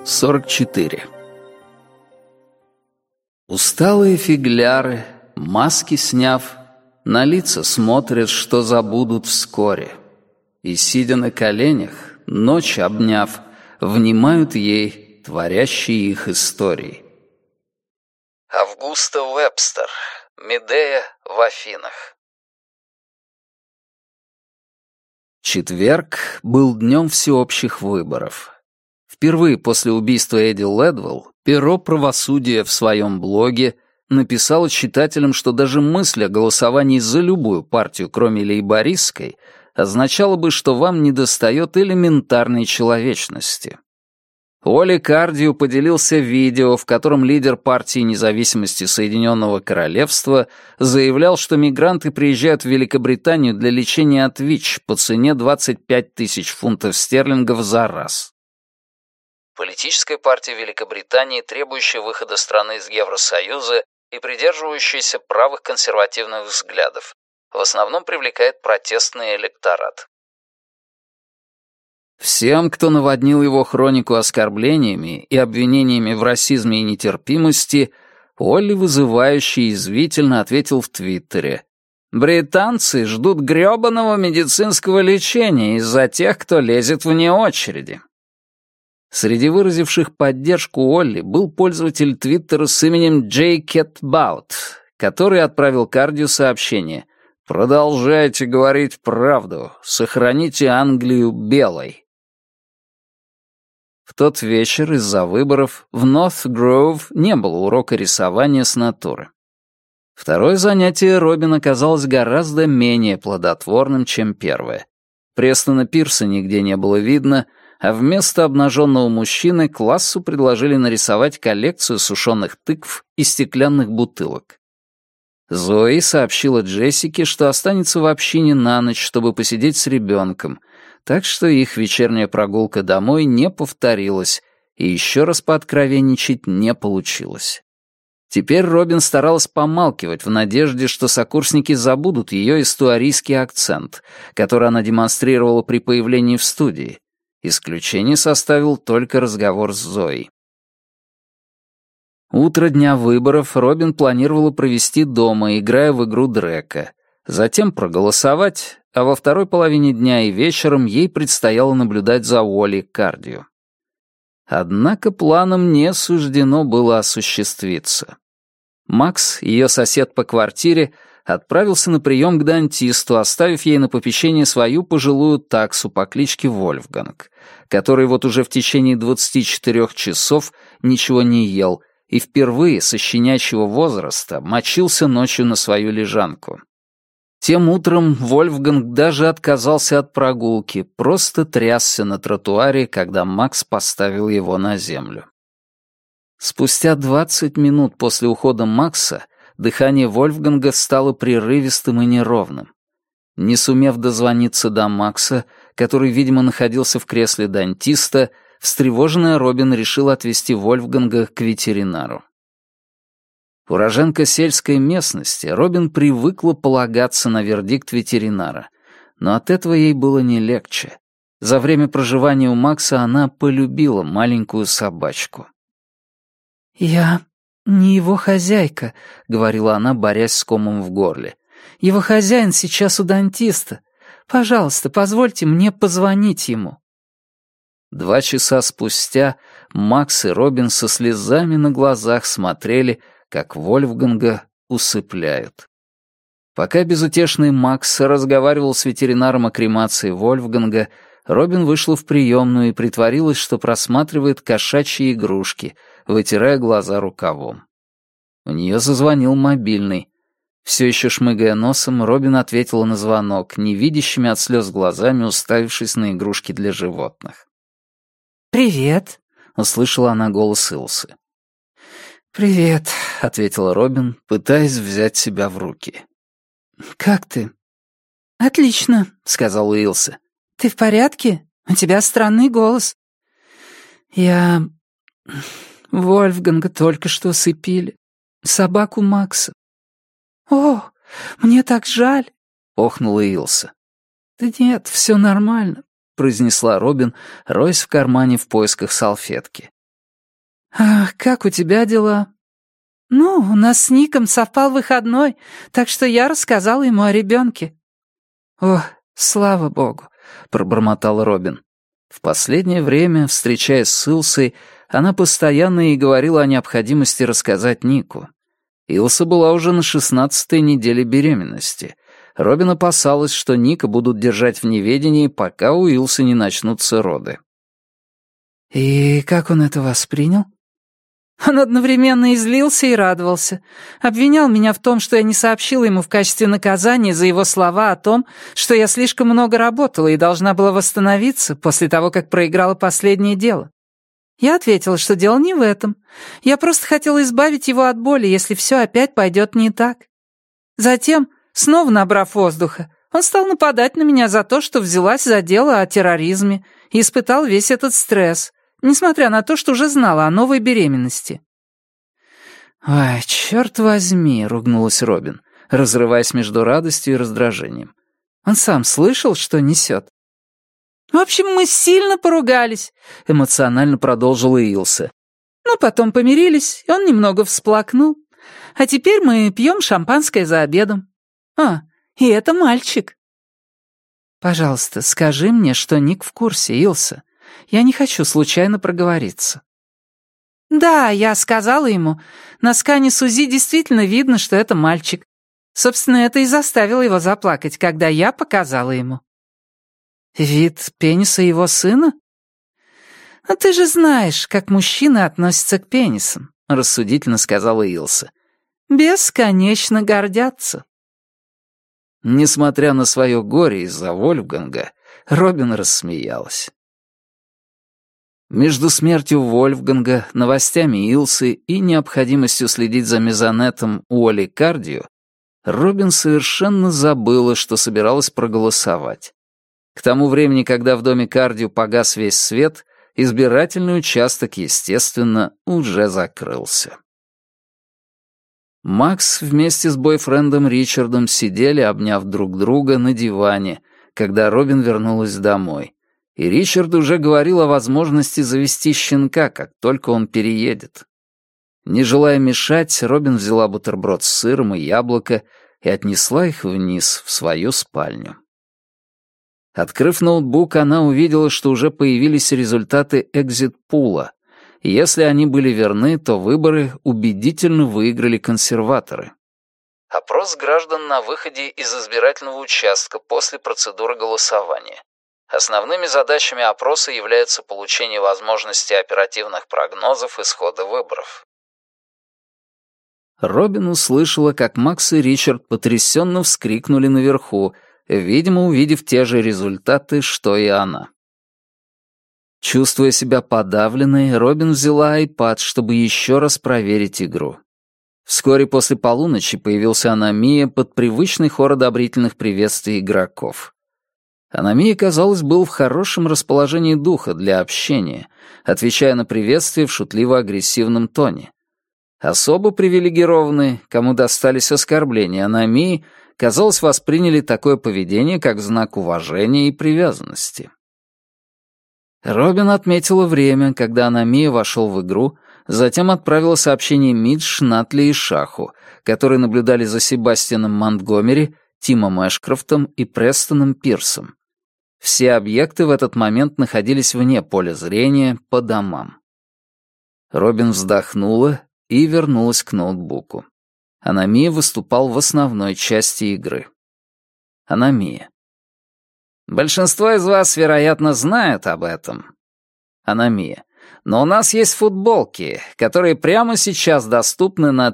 44. Усталые фигляры, маски сняв, на лица смотрят, что забудут вскоре. И, сидя на коленях, ночь обняв, внимают ей, творящие их истории. Августа Вебстер. Медея в Афинах. Четверг был днем всеобщих выборов. Впервые после убийства Эдди Лэдвелл Бюро правосудия в своем блоге написало читателям, что даже мысль о голосовании за любую партию, кроме лейбористской, означала бы, что вам недостает элементарной человечности. Уолли Кардио поделился видео, в котором лидер партии независимости Соединенного Королевства заявлял, что мигранты приезжают в Великобританию для лечения от ВИЧ по цене 25 тысяч фунтов стерлингов за раз. Политическая партия Великобритании, требующая выхода страны из Евросоюза и придерживающаяся правых консервативных взглядов, в основном привлекает протестный электорат. Всем, кто наводнил его хронику оскорблениями и обвинениями в расизме и нетерпимости, Олли вызывающе и язвительно ответил в Твиттере: «Британцы ждут грёбаного медицинского лечения из-за тех, кто лезет вне очереди». Среди выразивших поддержку Олли был пользователь Твиттера с именем Джей Кетбаут, который отправил Кардио сообщение: «Продолжайте говорить правду, сохраните Англию белой». В тот вечер из-за выборов в Норт-Гроув не было урока рисования с натуры. Второе занятие Робин оказалось гораздо менее плодотворным, чем первое. Престона Пирса нигде не было видно, а вместо обнаженного мужчины классу предложили нарисовать коллекцию сушеных тыкв и стеклянных бутылок. Зои сообщила Джессике, что останется в общине на ночь, чтобы посидеть с ребенком, так что их вечерняя прогулка домой не повторилась, и еще раз пооткровенничать не получилось. Теперь Робин старалась помалкивать в надежде, что сокурсники забудут ее эстуарийский акцент, который она демонстрировала при появлении в студии. Исключение составил только разговор с Зоей. Утро дня выборов Робин планировала провести дома, играя в игру Дрека, затем проголосовать, а во второй половине дня и вечером ей предстояло наблюдать за Уолли Кардио. Однако планам не суждено было осуществиться. Макс, ее сосед по квартире, отправился на прием к дантисту, оставив ей на попечение свою пожилую таксу по кличке Вольфганг, который вот уже в течение 24 часов ничего не ел и впервые со щенячьего возраста мочился ночью на свою лежанку. Тем утром Вольфганг даже отказался от прогулки, просто трясся на тротуаре, когда Макс поставил его на землю. Спустя 20 минут после ухода Макса дыхание Вольфганга стало прерывистым и неровным. Не сумев дозвониться до Макса, который, видимо, находился в кресле дантиста, встревоженная Робин решила отвезти Вольфганга к ветеринару. Уроженка сельской местности, Робин привыкла полагаться на вердикт ветеринара, но от этого ей было не легче. За время проживания у Макса она полюбила маленькую собачку. «Я не его хозяйка», — говорила она, борясь с комом в горле. «Его хозяин сейчас у дантиста. Пожалуйста, позвольте мне позвонить ему». 2 часа спустя Макс и Робин со слезами на глазах смотрели, как Вольфганга усыпляют. Пока безутешный Макс разговаривал с ветеринаром о кремации Вольфганга, Робин вышла в приемную и притворилась, что просматривает кошачьи игрушки, вытирая глаза рукавом. У нее зазвонил мобильный. Все еще шмыгая носом, Робин ответила на звонок, невидящими от слез глазами уставившись на игрушки для животных. «Привет», — услышала она голос Илсы. «Привет», — ответила Робин, пытаясь взять себя в руки. «Как ты?» «Отлично», — сказала Илса. «Ты в порядке? У тебя странный голос». «Я... Вольфганга только что усыпили. Собаку Макса». «О, мне так жаль», — охнула Илса. «Да нет, все нормально», — произнесла Робин, роясь в кармане в поисках салфетки. «А как у тебя дела?» «Ну, у нас с Ником совпал выходной, так что я рассказала ему о ребенке». «О, слава богу», — пробормотал Робин. В последнее время, встречаясь с Илсой, она постоянно ей говорила о необходимости рассказать Нику. Илса была уже на 16-й неделе беременности. Робин опасалась, что Ника будут держать в неведении, пока у Илсы не начнутся роды. «И как он это воспринял?» Он одновременно и злился, и радовался. Обвинял меня в том, что я не сообщила ему в качестве наказания за его слова о том, что я слишком много работала и должна была восстановиться после того, как проиграла последнее дело. Я ответила, что дело не в этом. Я просто хотела избавить его от боли, если все опять пойдет не так. Затем, снова набрав воздуха, он стал нападать на меня за то, что взялась за дело о терроризме и испытал весь этот стресс, несмотря на то, что уже знала о новой беременности. «Ой, черт возьми», — ругнулась Робин, разрываясь между радостью и раздражением. «Он сам слышал, что несет?» «В общем, мы сильно поругались», — эмоционально продолжила Илса. «Но потом помирились, и он немного всплакнул. А теперь мы пьем шампанское за обедом. А, и это мальчик». «Пожалуйста, скажи мне, что Ник в курсе, Илса. Я не хочу случайно проговориться». «Да, я сказала ему. На скане с УЗИ действительно видно, что это мальчик. Собственно, это и заставило его заплакать, когда я показала ему». «Вид пениса его сына?» «А ты же знаешь, как мужчины относятся к пенисам», — рассудительно сказала Илса. «Бесконечно гордятся». Несмотря на свое горе из-за Вольфганга, Робин рассмеялась. Между смертью Вольфганга, новостями Илсы и необходимостью следить за мезонетом Уолли Кардио Робин совершенно забыла, что собиралась проголосовать. К тому времени, когда в доме Кардио погас весь свет, избирательный участок, естественно, уже закрылся. Макс вместе с бойфрендом Ричардом сидели, обняв друг друга, на диване, когда Робин вернулась домой. И Ричард уже говорил о возможности завести щенка, как только он переедет. Не желая мешать, Робин взяла бутерброд с сыром и яблоко и отнесла их вниз, в свою спальню. Открыв ноутбук, она увидела, что уже появились результаты экзит-пула. И если они были верны, то выборы убедительно выиграли консерваторы. Опрос граждан на выходе из избирательного участка после процедуры голосования. Основными задачами опроса является получение возможности оперативных прогнозов исхода выборов. Робин услышала, как Макс и Ричард потрясенно вскрикнули наверху, видимо, увидев те же результаты, что и она. Чувствуя себя подавленной, Робин взяла iPad, чтобы еще раз проверить игру. Вскоре после полуночи появился Анамия под привычный хор одобрительных приветствий игроков. Анамия, казалось, был в хорошем расположении духа для общения, отвечая на приветствие в шутливо-агрессивном тоне. Особо привилегированные, кому достались оскорбления Анамии, казалось, восприняли такое поведение как знак уважения и привязанности. Робин отметила время, когда Анамия вошел в игру, затем отправила сообщение Мидж, Натли и Шаху, которые наблюдали за Себастьяном Монтгомери, Тимом Эшкрофтом и Престоном Пирсом. Все объекты в этот момент находились вне поля зрения, по домам. Робин вздохнула и вернулась к ноутбуку. Анамия выступал в основной части игры. Анамия. Большинство из вас, вероятно, знают об этом. Анамия. Но у нас есть футболки, которые прямо сейчас доступны на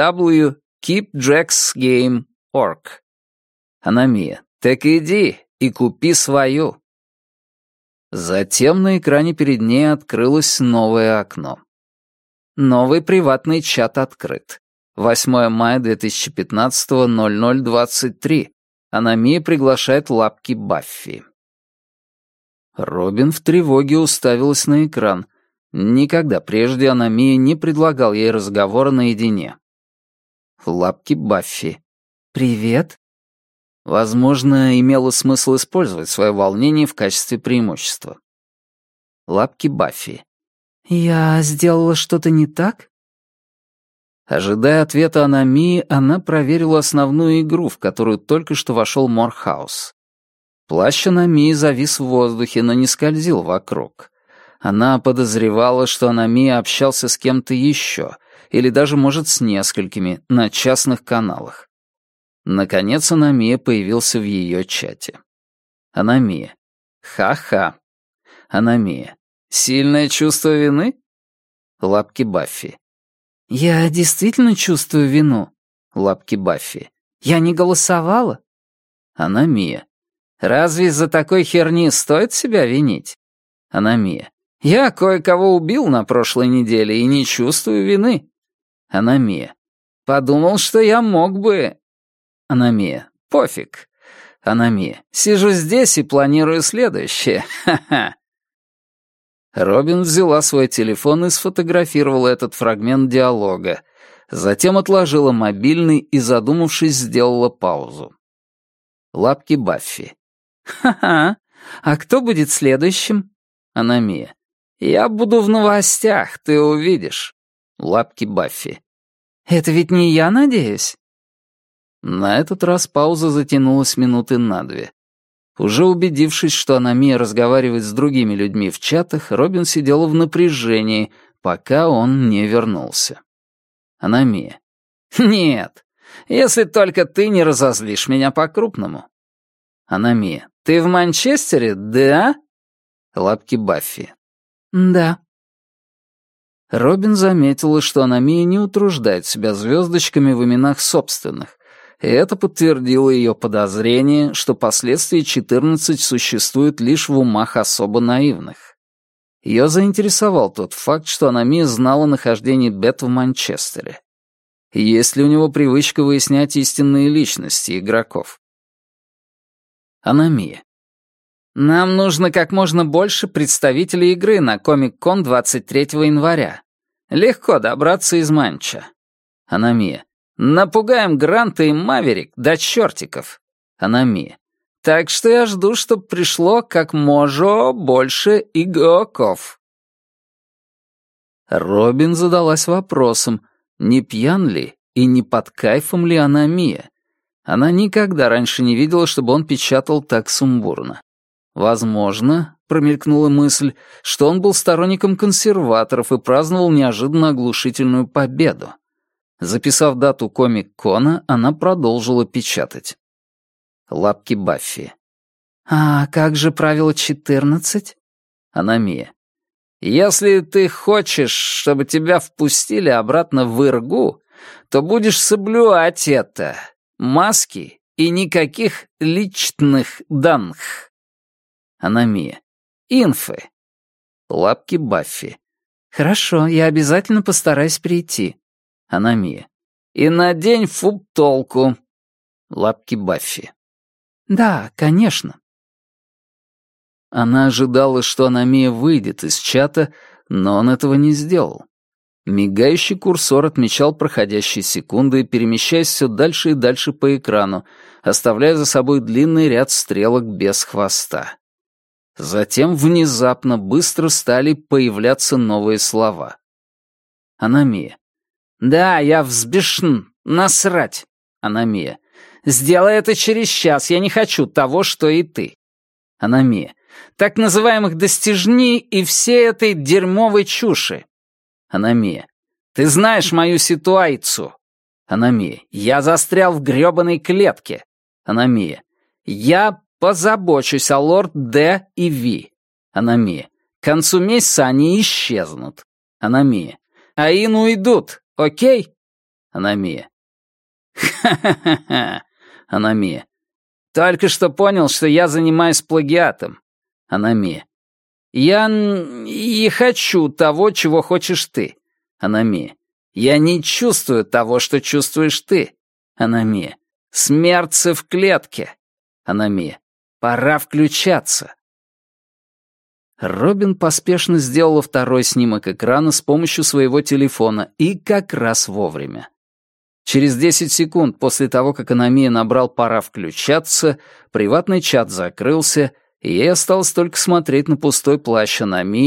www.keepjacksgame.org. Анамия. Так иди и купи свою. Затем на экране перед ней открылось новое окно. Новый приватный чат открыт. 8 мая 2015, 00:23. Анамия приглашает лапки Баффи. Робин в тревоге уставилась на экран. Никогда прежде Анамия не предлагал ей разговора наедине. Лапки Баффи. «Привет». Возможно, имело смысл использовать свое волнение в качестве преимущества. Лапки Баффи. «Я сделала что-то не так?» Ожидая ответа Анамии, она проверила основную игру, в которую только что вошел Морхаус. Плащ Анамии завис в воздухе, но не скользил вокруг. Она подозревала, что Анамия общался с кем-то еще, или даже, может, с несколькими, на частных каналах. Наконец Анамия появился в ее чате. Анамия. Ха-ха. Анамия. Сильное чувство вины? Лапки Баффи. «Я действительно чувствую вину». Лапки Баффи. «Я не голосовала». Анамия. Разве из-за такой херни стоит себя винить? Анамия. Я кое-кого убил на прошлой неделе и не чувствую вины. Анамия. Подумал, что я мог бы... Анамия. Пофиг. Анамия. Сижу здесь и планирую следующее. Ха-ха. Робин взяла свой телефон и сфотографировала этот фрагмент диалога. Затем отложила мобильный и, задумавшись, сделала паузу. Лапки Баффи. «Ха-ха. А кто будет следующим?» Анамия. «Я буду в новостях, ты увидишь». Лапки Баффи. «Это ведь не я, надеюсь?» На этот раз пауза затянулась минуты на 2. Уже убедившись, что Анамия разговаривает с другими людьми в чатах, Робин сидела в напряжении, пока он не вернулся. Анамия. «Нет, если только ты не разозлишь меня по-крупному». Анамия. «Ты в Манчестере, да?» Лапки Баффи. «Да». Робин заметила, что Анамия не утруждает себя звездочками в именах собственных, и это подтвердило ее подозрение, что последствия 14 существуют лишь в умах особо наивных. Ее заинтересовал тот факт, что Анамия знала нахождение Бет в Манчестере. Есть ли у него привычка выяснять истинные личности игроков? Анамия. Нам нужно как можно больше представителей игры на Комик-кон 23 января. Легко добраться из Манча. Анамия. Напугаем Гранта и Маверик до чертиков. Анамия. Так что я жду, чтоб пришло как можно больше игроков. Робин задалась вопросом, не пьян ли и не под кайфом ли Анамия. Она никогда раньше не видела, чтобы он печатал так сумбурно. Возможно, промелькнула мысль, что он был сторонником консерваторов и праздновал неожиданно оглушительную победу. Записав дату Комик-кона, она продолжила печатать. Лапки Баффи. «А как же правило 14?» Анамия. «Если ты хочешь, чтобы тебя впустили обратно в Иргу, то будешь соблюдать это. Маски и никаких личных данных». Анамия. «Инфы». Лапки Баффи. «Хорошо, я обязательно постараюсь прийти». Анамия. «И надень футболку». Лапки Баффи. «Да, конечно». Она ожидала, что Анамия выйдет из чата, но он этого не сделал. Мигающий курсор отмечал проходящие секунды, перемещаясь все дальше и дальше по экрану, оставляя за собой длинный ряд стрелок без хвоста. Затем внезапно быстро стали появляться новые слова. Анамия. «Да, я взбешен. Насрать». Анамия. «Сделай это через час. Я не хочу того, что и ты». Анамия. «Так называемых достижней и всей этой дерьмовой чуши». Анамия. «Ты знаешь мою ситуацию». Анамия. «Я застрял в грёбаной клетке». Анамия. «Я позабочусь о лорд Д и Ви». Анамия. «К концу месяца они исчезнут». Анамия. «Аин уйдут, окей?» Анамия. «Ха-ха-ха-ха». Анамия. «Только что понял, что я занимаюсь плагиатом». Анамия. «Я не хочу того, чего хочешь ты». Анамия. «Я не чувствую того, что чувствуешь ты». Анамия. «Смертцы в клетке». Анамия. «Пора включаться». Робин поспешно сделала второй снимок экрана с помощью своего телефона и как раз вовремя. Через 10 секунд после того, как Анамия набрал «пора включаться», приватный чат закрылся, и ей осталось только смотреть на пустой плащ Анамии,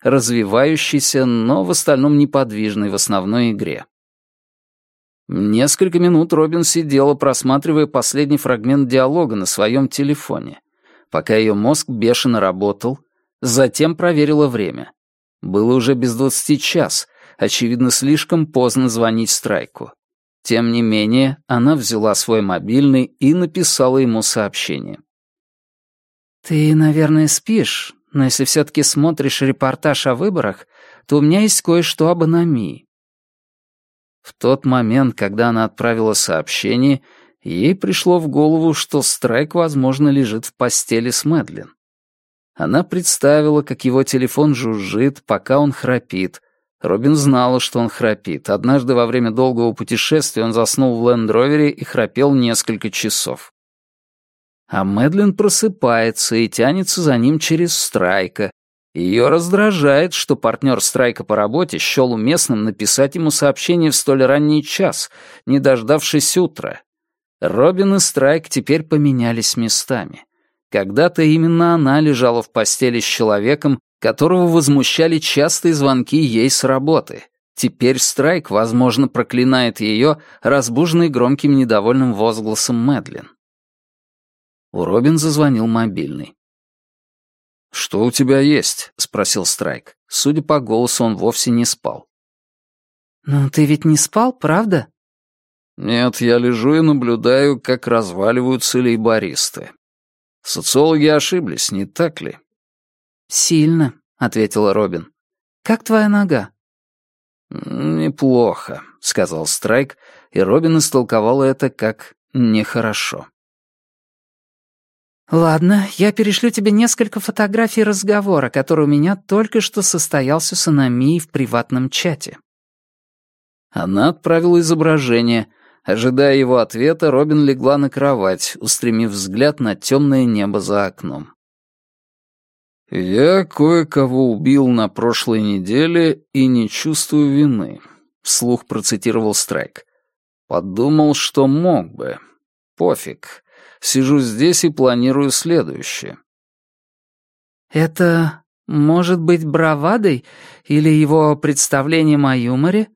развивающийся, но в остальном неподвижный в основной игре. Несколько минут Робин сидела, просматривая последний фрагмент диалога на своем телефоне, пока ее мозг бешено работал, затем проверила время. Было уже без 20 очевидно, слишком поздно звонить Страйку. Тем не менее, она взяла свой мобильный и написала ему сообщение. «Ты, наверное, спишь, но если все-таки смотришь репортаж о выборах, то у меня есть кое-что об аномии». В тот момент, когда она отправила сообщение, ей пришло в голову, что Страйк, возможно, лежит в постели с Мэдлин. Она представила, как его телефон жужжит, пока он храпит. Робин знала, что он храпит. Однажды во время долгого путешествия он заснул в лендровере и храпел несколько часов. А Мэдлин просыпается и тянется за ним через Страйка. Ее раздражает, что партнер Страйка по работе счел уместным написать ему сообщение в столь ранний час, не дождавшись утра. Робин и Страйк теперь поменялись местами. Когда-то именно она лежала в постели с человеком, которого возмущали частые звонки ей с работы. Теперь Страйк, возможно, проклинает ее, разбуженный громким недовольным возгласом Мэдлин. У Робин зазвонил мобильный. «Что у тебя есть?» — спросил Страйк. Судя по голосу, он вовсе не спал. «Ну, ты ведь не спал, правда?» «Нет, я лежу и наблюдаю, как разваливаются лейбористы. Социологи ошиблись, не так ли?» «Сильно», — ответила Робин. «Как твоя нога?» «Неплохо», — сказал Страйк, и Робин истолковала это как «нехорошо». «Ладно, я перешлю тебе несколько фотографий разговора, который у меня только что состоялся с Аномией в приватном чате». Она отправила изображение. Ожидая его ответа, Робин легла на кровать, устремив взгляд на темное небо за окном. «Я кое-кого убил на прошлой неделе и не чувствую вины», — вслух процитировал Страйк. «Подумал, что мог бы. Пофиг. Сижу здесь и планирую следующее». «Это может быть бравадой или его представлением о юморе?»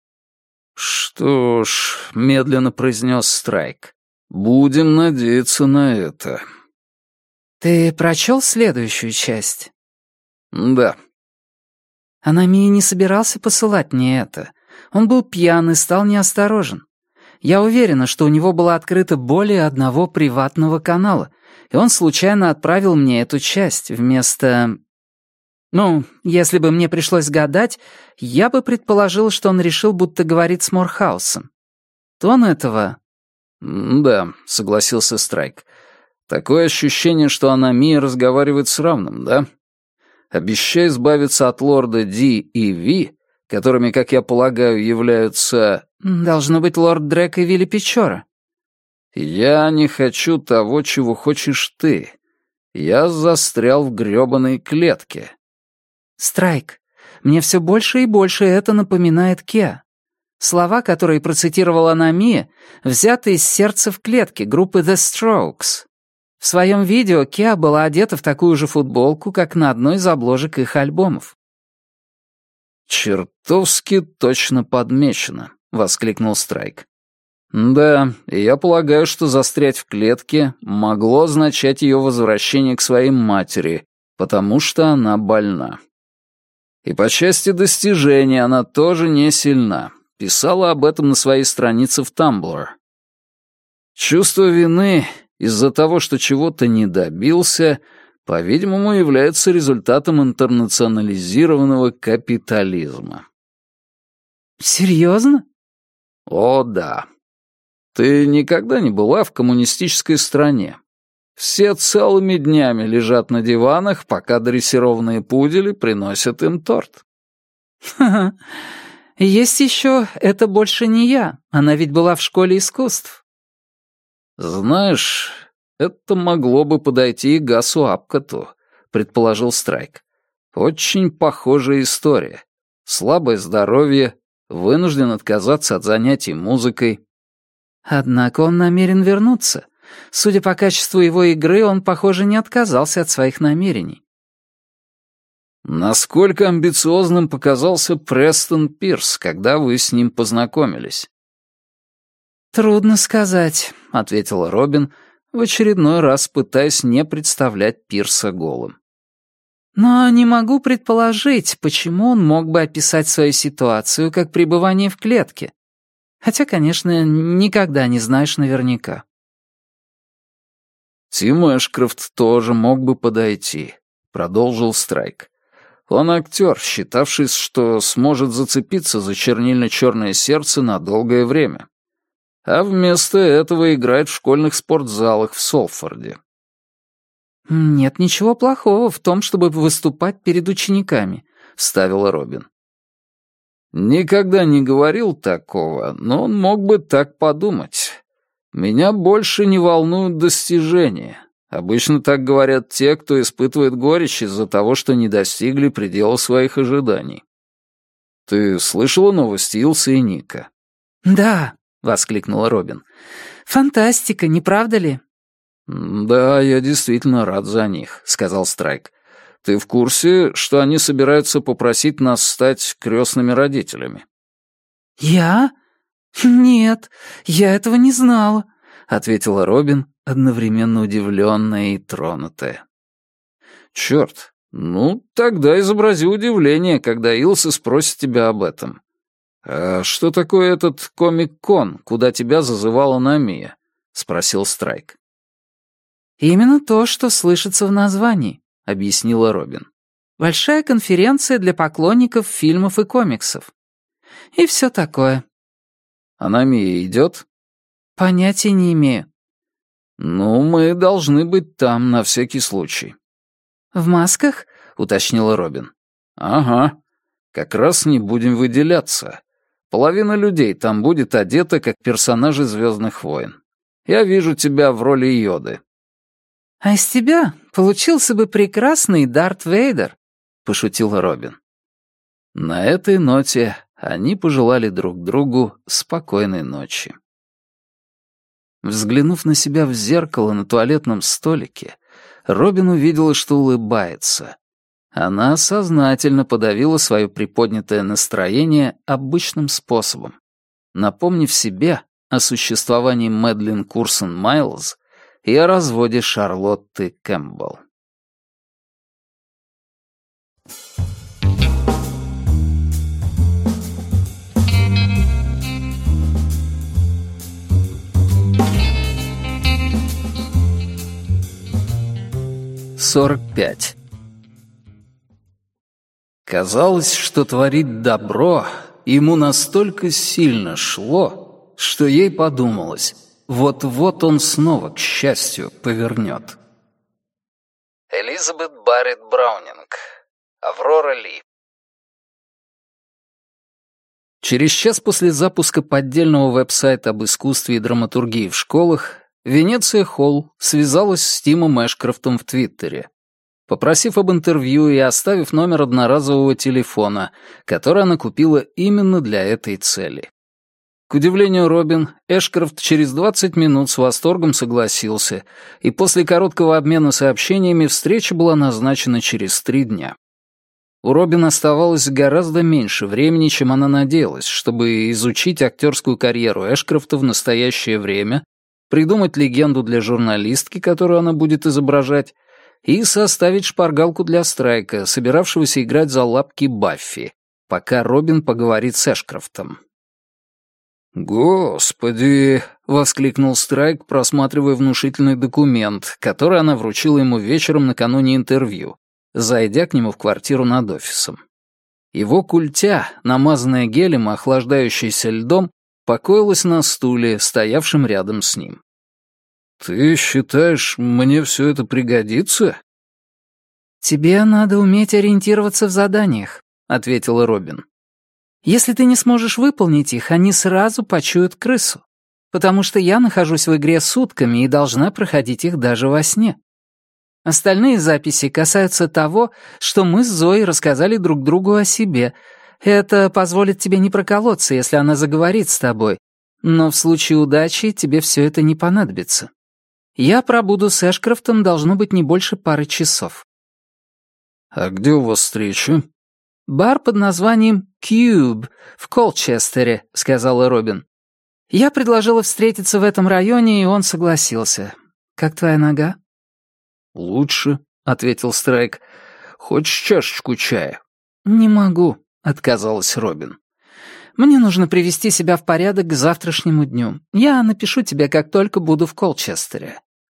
«Что ж», — медленно произнес Страйк, — «будем надеяться на это». «Ты прочел следующую часть?» «Да». Аномия не собирался посылать мне это. Он был пьян и стал неосторожен. Я уверена, что у него было открыто более одного приватного канала, и он случайно отправил мне эту часть вместо... Ну, если бы мне пришлось гадать, я бы предположил, что он решил, будто говорит с Морхаусом. Тон этого... «Да», — согласился Страйк. «Такое ощущение, что Аномия разговаривает с равным, да? Обещай избавиться от лорда Ди и Ви, которыми, как я полагаю, являются...» «Должно быть лорд Дрек и Вилли Печора». «Я не хочу того, чего хочешь ты. Я застрял в грёбаной клетке». «Страйк, мне все больше и больше это напоминает Кеа. Слова, которые процитировала Аномия, взяты из «Сердца в клетке» группы The Strokes. В своем видео Кеа была одета в такую же футболку, как на одной из обложек их альбомов». «Чертовски точно подмечено», — воскликнул Страйк. «Да, и я полагаю, что застрять в клетке могло означать ее возвращение к своей матери, потому что она больна. И по части достижений она тоже не сильна. Писала об этом на своей странице в Tumblr. Чувство вины из-за того, что чего-то не добился, по-видимому, является результатом интернационализированного капитализма». «Серьезно?» «О, да. Ты никогда не была в коммунистической стране? Все целыми днями лежат на диванах, пока дрессированные пудели приносят им торт». «Ха-ха. Есть еще «Это больше не я». Она ведь была в школе искусств». «Знаешь, это могло бы подойти и Гасу Апкоту», — предположил Страйк. «Очень похожая история. Слабое здоровье, вынужден отказаться от занятий музыкой». Однако он намерен вернуться. Судя по качеству его игры, он, похоже, не отказался от своих намерений. Насколько амбициозным показался Престон Пирс, когда вы с ним познакомились? «Трудно сказать», — ответила Робин, в очередной раз пытаясь не представлять Пирса голым. «Но не могу предположить, почему он мог бы описать свою ситуацию как пребывание в клетке. Хотя, конечно, никогда не знаешь наверняка». «Тим Эшкрофт тоже мог бы подойти», — продолжил Страйк. «Он актер, считавший, что сможет зацепиться за чернильно-черное сердце на долгое время. А вместо этого играет в школьных спортзалах в Солфорде». «Нет ничего плохого в том, чтобы выступать перед учениками», — вставила Робин. «Никогда не говорил такого, но он мог бы так подумать. Меня больше не волнуют достижения. Обычно так говорят те, кто испытывает горечь из-за того, что не достигли предела своих ожиданий. Ты слышала новости Илсы и Ника?» «Да», — воскликнула Робин. «Фантастика, не правда ли?» «Да, я действительно рад за них», — сказал Страйк. «Ты в курсе, что они собираются попросить нас стать крестными родителями?» «Я? Нет, я этого не знала», — ответила Робин, одновременно удивленная и тронутая. «Черт, ну, тогда изобрази удивление, когда Илса спросит тебя об этом. А что такое этот комик-кон, куда тебя зазывала Намия?» — спросил Страйк. «Именно то, что слышится в названии», — объяснила Робин. «Большая конференция для поклонников фильмов и комиксов. И все такое». «А Намия идет?» «Понятия не имею». «Ну, мы должны быть там на всякий случай». «В масках?» — уточнила Робин. «Ага. Как раз не будем выделяться. Половина людей там будет одета, как персонажи «Звездных войн». Я вижу тебя в роли Йоды». «А из тебя получился бы прекрасный Дарт Вейдер», — пошутила Робин. На этой ноте они пожелали друг другу спокойной ночи. Взглянув на себя в зеркало на туалетном столике, Робин увидела, что улыбается. Она сознательно подавила свое приподнятое настроение обычным способом, напомнив себе о существовании Мэдлин Курсон Майлз и о разводе Шарлотты Кэмпбелл. «45. Казалось, что творить добро ему настолько сильно шло, что ей подумалось, вот-вот он снова, к счастью, повернет». Элизабет Барретт Браунинг. Аврора Ли. Через час после запуска поддельного веб-сайта об искусстве и драматургии в школах Венеция Холл связалась с Тимом Эшкрофтом в Твиттере, попросив об интервью и оставив номер одноразового телефона, который она купила именно для этой цели. К удивлению Робин, Эшкрофт через 20 минут с восторгом согласился, и после короткого обмена сообщениями встреча была назначена через 3 дня. У Робин оставалось гораздо меньше времени, чем она надеялась, чтобы изучить актерскую карьеру Эшкрофта в настоящее время, придумать легенду для журналистки, которую она будет изображать, и составить шпаргалку для Страйка, собиравшегося играть за лапки Баффи, пока Робин поговорит с Эшкрофтом. «Господи!» — воскликнул Страйк, просматривая внушительный документ, который она вручила ему вечером накануне интервью, зайдя к нему в квартиру над офисом. Его культя, намазанная гелем и охлаждающаяся льдом, покоилась на стуле, стоявшем рядом с ним. «Ты считаешь, мне все это пригодится?» «Тебе надо уметь ориентироваться в заданиях», — ответила Робин. «Если ты не сможешь выполнить их, они сразу почуют крысу, потому что я нахожусь в игре сутками и должна проходить их даже во сне. Остальные записи касаются того, что мы с Зоей рассказали друг другу о себе. Это позволит тебе не проколоться, если она заговорит с тобой, но в случае удачи тебе все это не понадобится. Я пробуду с Эшкрофтом должно быть не больше пары часов». «А где у вас встреча?» «Бар под названием Cube в Колчестере», — сказала Робин. «Я предложила встретиться в этом районе, и он согласился. Как твоя нога?» «Лучше», — ответил Страйк. «Хочешь чашечку чая?» «Не могу», — отказалась Робин. «Мне нужно привести себя в порядок к завтрашнему дню. Я напишу тебе, как только буду в Колчестере».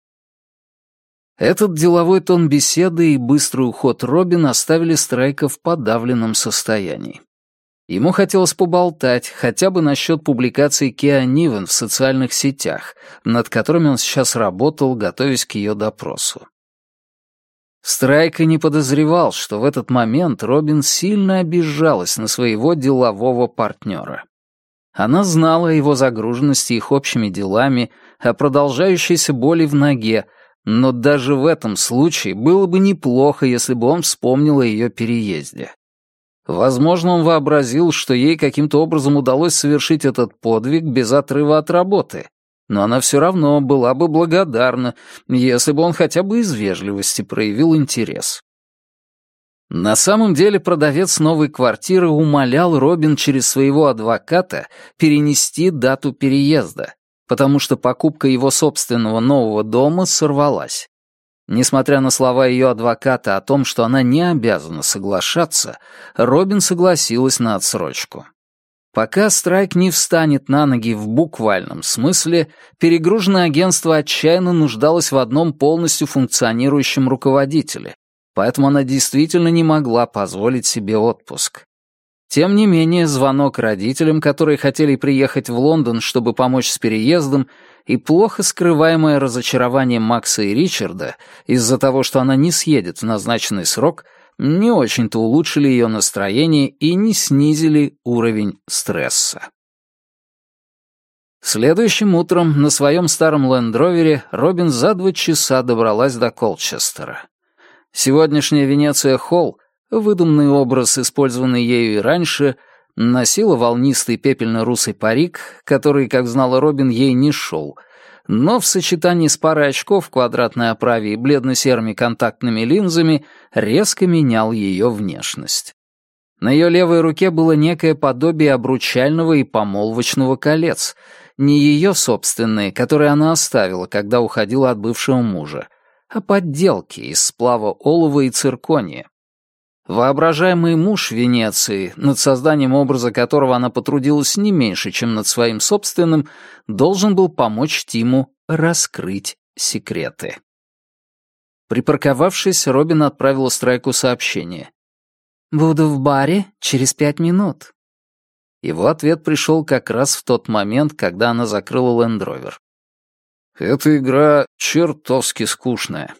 Этот деловой тон беседы и быстрый уход Робин оставили Страйка в подавленном состоянии. Ему хотелось поболтать хотя бы насчет публикаций Кеа Нивен в социальных сетях, над которыми он сейчас работал, готовясь к ее допросу. Страйк и не подозревал, что в этот момент Робин сильно обижалась на своего делового партнера. Она знала о его загруженности их общими делами, о продолжающейся боли в ноге, но даже в этом случае было бы неплохо, если бы он вспомнил о ее переезде. Возможно, он вообразил, что ей каким-то образом удалось совершить этот подвиг без отрыва от работы, но она все равно была бы благодарна, если бы он хотя бы из вежливости проявил интерес. На самом деле продавец новой квартиры умолял Робин через своего адвоката перенести дату переезда, потому что покупка его собственного нового дома сорвалась. Несмотря на слова ее адвоката о том, что она не обязана соглашаться, Робин согласилась на отсрочку. Пока Страйк не встанет на ноги в буквальном смысле, перегруженное агентство отчаянно нуждалось в одном полностью функционирующем руководителе, поэтому она действительно не могла позволить себе отпуск. Тем не менее, звонок родителям, которые хотели приехать в Лондон, чтобы помочь с переездом, и плохо скрываемое разочарование Макса и Ричарда из-за того, что она не съедет в назначенный срок, не очень-то улучшили ее настроение и не снизили уровень стресса. Следующим утром на своем старом лендровере Робин за 2 часа добралась до Колчестера. Сегодняшняя Венеция Холл, выдуманный образ, использованный ею и раньше, носила волнистый пепельно-русый парик, который, как знала Робин, ей не шел, но в сочетании с парой очков в квадратной оправе и бледно-серыми контактными линзами резко менял ее внешность. На ее левой руке было некое подобие обручального и помолвочного колец, не ее собственные, которые она оставила, когда уходила от бывшего мужа, а подделки из сплава олова и циркония. Воображаемый муж Венеции, над созданием образа которого она потрудилась не меньше, чем над своим собственным, должен был помочь Тиму раскрыть секреты. Припарковавшись, Робин отправила Страйку сообщение. «Буду в баре через 5 минут». Его ответ пришел как раз в тот момент, когда она закрыла лендровер. «Эта игра чертовски скучная».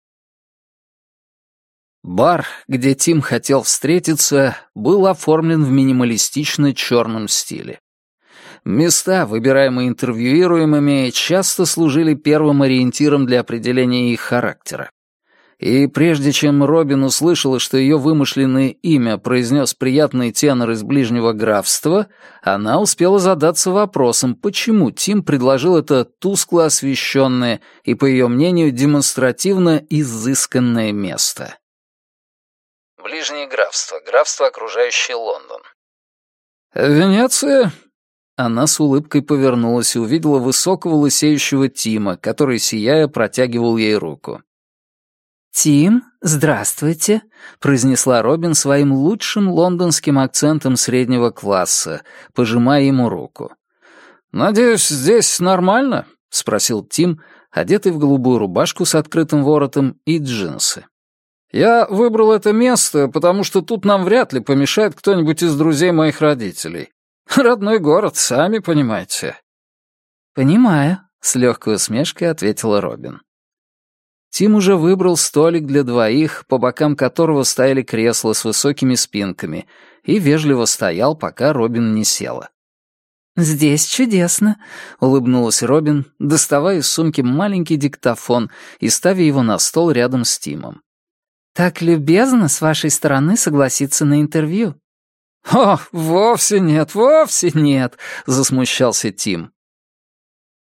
Бар, где Тим хотел встретиться, был оформлен в минималистично черном стиле. Места, выбираемые интервьюируемыми, часто служили первым ориентиром для определения их характера. И прежде чем Робин услышала, что ее вымышленное имя произнес приятный тенор из ближнего графства, она успела задаться вопросом, почему Тим предложил это тускло освещенное и, по ее мнению, демонстративно изысканное место. Ближнее графство, графство, окружающее Лондон. «Венеция?» Она с улыбкой повернулась и увидела высокого лысеющего Тима, который, сияя, протягивал ей руку. «Тим, здравствуйте», — произнесла Робин своим лучшим лондонским акцентом среднего класса, пожимая ему руку. «Надеюсь, здесь нормально?» — спросил Тим, одетый в голубую рубашку с открытым воротом и джинсы. «Я выбрал это место, потому что тут нам вряд ли помешает кто-нибудь из друзей моих родителей. Родной город, сами понимаете». «Понимаю», — с легкой усмешкой ответила Робин. Тим уже выбрал столик для двоих, по бокам которого стояли кресла с высокими спинками, и вежливо стоял, пока Робин не села. «Здесь чудесно», — улыбнулась Робин, доставая из сумки маленький диктофон и ставя его на стол рядом с Тимом. «Так любезно с вашей стороны согласиться на интервью». «О, вовсе нет», — засмущался Тим.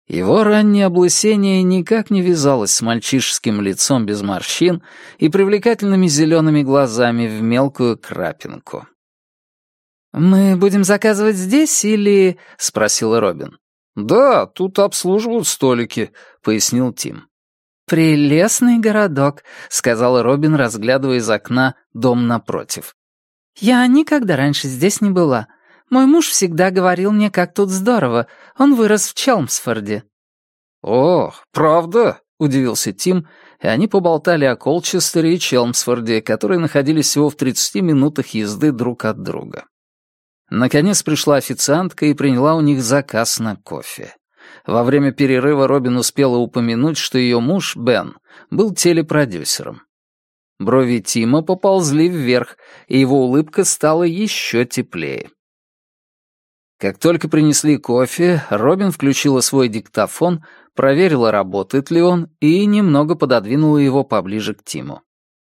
Его раннее облысение никак не вязалось с мальчишеским лицом без морщин и привлекательными зелеными глазами в мелкую крапинку. «Мы будем заказывать здесь или...» — спросила Робин. «Да, тут обслуживают столики», — пояснил Тим. «Прелестный городок», — сказала Робин, разглядывая из окна дом напротив. «Я никогда раньше здесь не была. Мой муж всегда говорил мне, как тут здорово. Он вырос в Челмсфорде». «О, правда?» — удивился Тим, и они поболтали о Колчестере и Челмсфорде, которые находились всего в 30 минутах езды друг от друга. Наконец пришла официантка и приняла у них заказ на кофе. Во время перерыва Робин успела упомянуть, что ее муж, Бен, был телепродюсером. Брови Тима поползли вверх, и его улыбка стала еще теплее. Как только принесли кофе, Робин включила свой диктофон, проверила, работает ли он, и немного пододвинула его поближе к Тиму.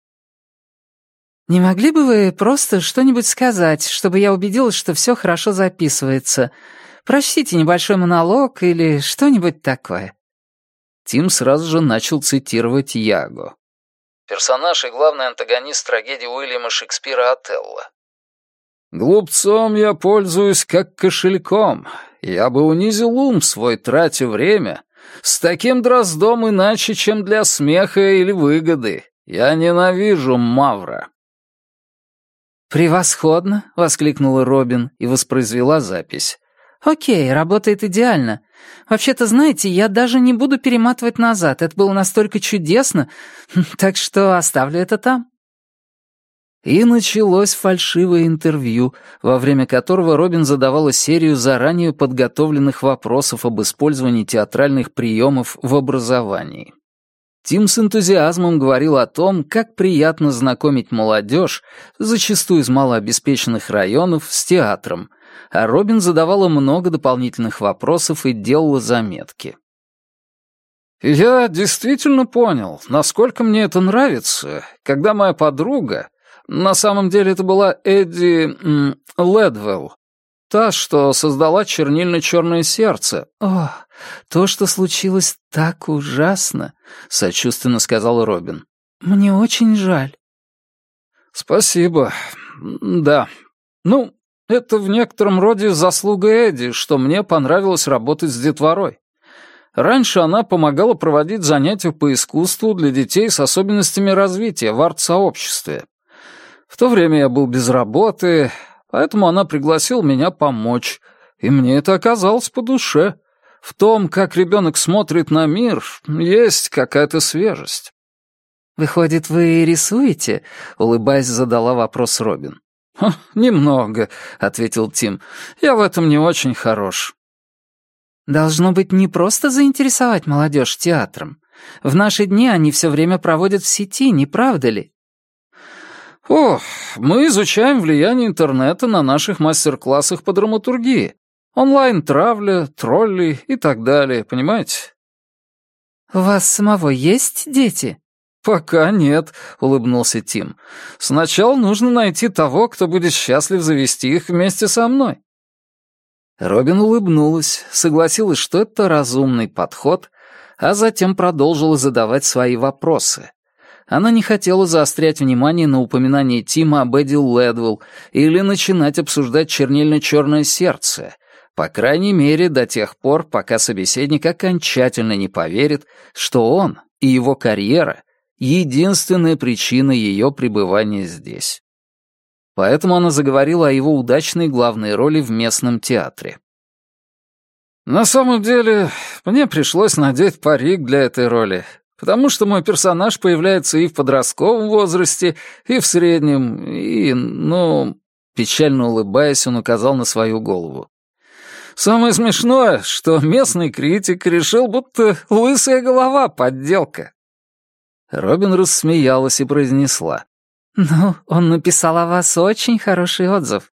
«Не могли бы вы просто что-нибудь сказать, чтобы я убедилась, что все хорошо записывается? Прочтите небольшой монолог или что-нибудь такое». Тим сразу же начал цитировать Яго. Персонаж и главный антагонист трагедии Уильяма Шекспира «Отелло». «Глупцом я пользуюсь как кошельком. Я бы унизил ум свой, тратя время. С таким дроздом иначе, чем для смеха или выгоды. Я ненавижу Мавра». «Превосходно!» — воскликнула Робин и воспроизвела запись. «Окей, работает идеально. Вообще-то, знаете, я даже не буду перематывать назад. Это было настолько чудесно, так что оставлю это там». И началось фальшивое интервью, во время которого Робин задавала серию заранее подготовленных вопросов об использовании театральных приемов в образовании. Тим с энтузиазмом говорил о том, как приятно знакомить молодежь, зачастую из малообеспеченных районов, с театром, а Робин задавала много дополнительных вопросов и делала заметки. «Я действительно понял, насколько мне это нравится, когда моя подруга, на самом деле это была Эдди Ледвелл, та, что создала чернильно-черное сердце». «О, то, что случилось, так ужасно», — сочувственно сказал Робин. «Мне очень жаль». «Спасибо. Да. Ну, это в некотором роде заслуга Эдди, что мне понравилось работать с детворой. Раньше она помогала проводить занятия по искусству для детей с особенностями развития в арт-сообществе. В то время я был без работы, поэтому она пригласила меня помочь, и мне это оказалось по душе. В том, как ребенок смотрит на мир, есть какая-то свежесть». «Выходит, вы рисуете?» — улыбаясь, задала вопрос Робин. «Немного», — ответил Тим. «Я в этом не очень хорош». «Должно быть не просто заинтересовать молодежь театром. В наши дни они все время проводят в сети, не правда ли?» «О, мы изучаем влияние интернета на наших мастер-классах по драматургии. Онлайн-травля, тролли и так далее, понимаете?» «У вас самого есть дети?» «Пока нет», — улыбнулся Тим. «Сначала нужно найти того, кто будет счастлив завести их вместе со мной». Робин улыбнулась, согласилась, что это разумный подход, а затем продолжила задавать свои вопросы. Она не хотела заострять внимание на упоминании Тима об Эдди Ледвелл или начинать обсуждать чернильно-черное сердце, по крайней мере, до тех пор, пока собеседник окончательно не поверит, что он и его карьера — единственная причина ее пребывания здесь. Поэтому она заговорила о его удачной главной роли в местном театре. «На самом деле, мне пришлось надеть парик для этой роли, потому что мой персонаж появляется и в подростковом возрасте, и в среднем, и, печально улыбаясь, он указал на свою голову. Самое смешное, что местный критик решил, будто лысая голова — подделка». Робин рассмеялась и произнесла. «Ну, он написал о вас очень хороший отзыв».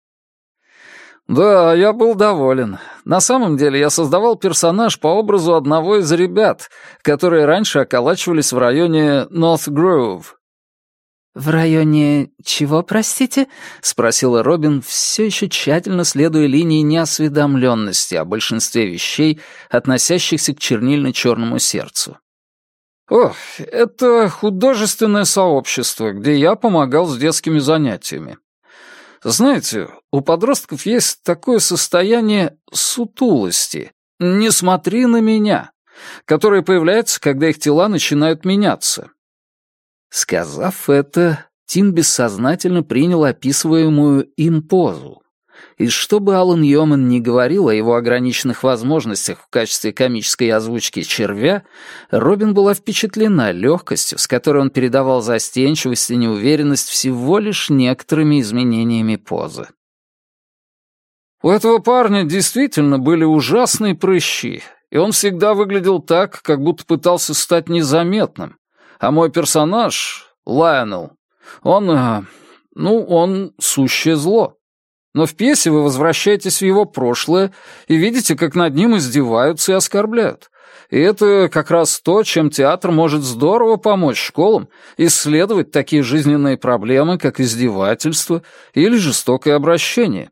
«Да, я был доволен. На самом деле я создавал персонаж по образу одного из ребят, которые раньше околачивались в районе Норт Гроув». «В районе чего, простите?» — спросила Робин, все еще тщательно следуя линии неосведомленности о большинстве вещей, относящихся к чернильно-черному сердцу. «О, это художественное сообщество, где я помогал с детскими занятиями. Знаете, у подростков есть такое состояние сутулости. Не смотри на меня, которое появляется, когда их тела начинают меняться». Сказав это, Тим бессознательно принял описываемую им позу. И что бы Алан Йоман ни говорил о его ограниченных возможностях в качестве комической озвучки червя, Робин была впечатлена легкостью, с которой он передавал застенчивость и неуверенность всего лишь некоторыми изменениями позы. У этого парня действительно были ужасные прыщи, и он всегда выглядел так, как будто пытался стать незаметным. А мой персонаж, Лайонел, он сущее зло. Но в пьесе вы возвращаетесь в его прошлое и видите, как над ним издеваются и оскорбляют. И это как раз то, чем театр может здорово помочь школам исследовать такие жизненные проблемы, как издевательство или жестокое обращение.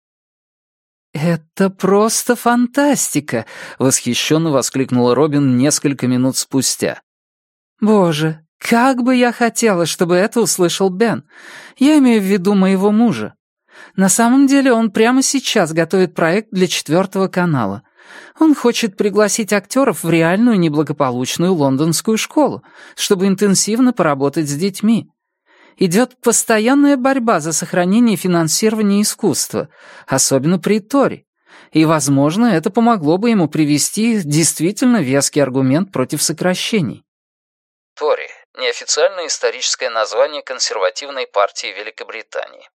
«Это просто фантастика!» — восхищенно воскликнула Робин несколько минут спустя. «Боже, как бы я хотела, чтобы это услышал Бен. Я имею в виду моего мужа. На самом деле он прямо сейчас готовит проект для 4 канала. Он хочет пригласить актеров в реальную неблагополучную лондонскую школу, чтобы интенсивно поработать с детьми. Идет постоянная борьба за сохранение финансирования искусства, особенно при Тори. И, возможно, это помогло бы ему привести действительно веский аргумент против сокращений». Тори — неофициальное историческое название консервативной партии Великобритании.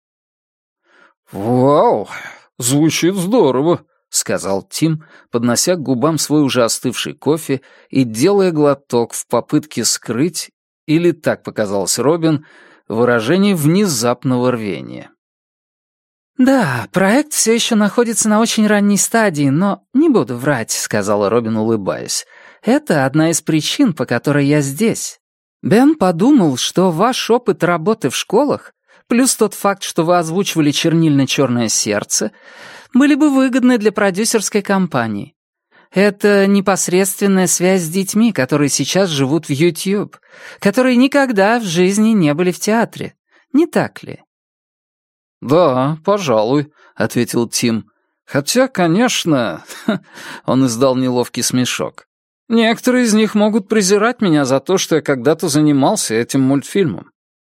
«Вау, звучит здорово», — сказал Тим, поднося к губам свой уже остывший кофе и делая глоток в попытке скрыть, или так показалось Робин, выражение внезапного рвения. «Да, проект все еще находится на очень ранней стадии, но не буду врать», — сказала Робин, улыбаясь. «Это одна из причин, по которой я здесь. Бен подумал, что ваш опыт работы в школах, плюс тот факт, что вы озвучивали «Чернильно-черное сердце», были бы выгодны для продюсерской компании. Это непосредственная связь с детьми, которые сейчас живут в YouTube, которые никогда в жизни не были в театре. Не так ли?» «Да, пожалуй», — ответил Тим. «Хотя, конечно...» — он издал неловкий смешок. «Некоторые из них могут презирать меня за то, что я когда-то занимался этим мультфильмом».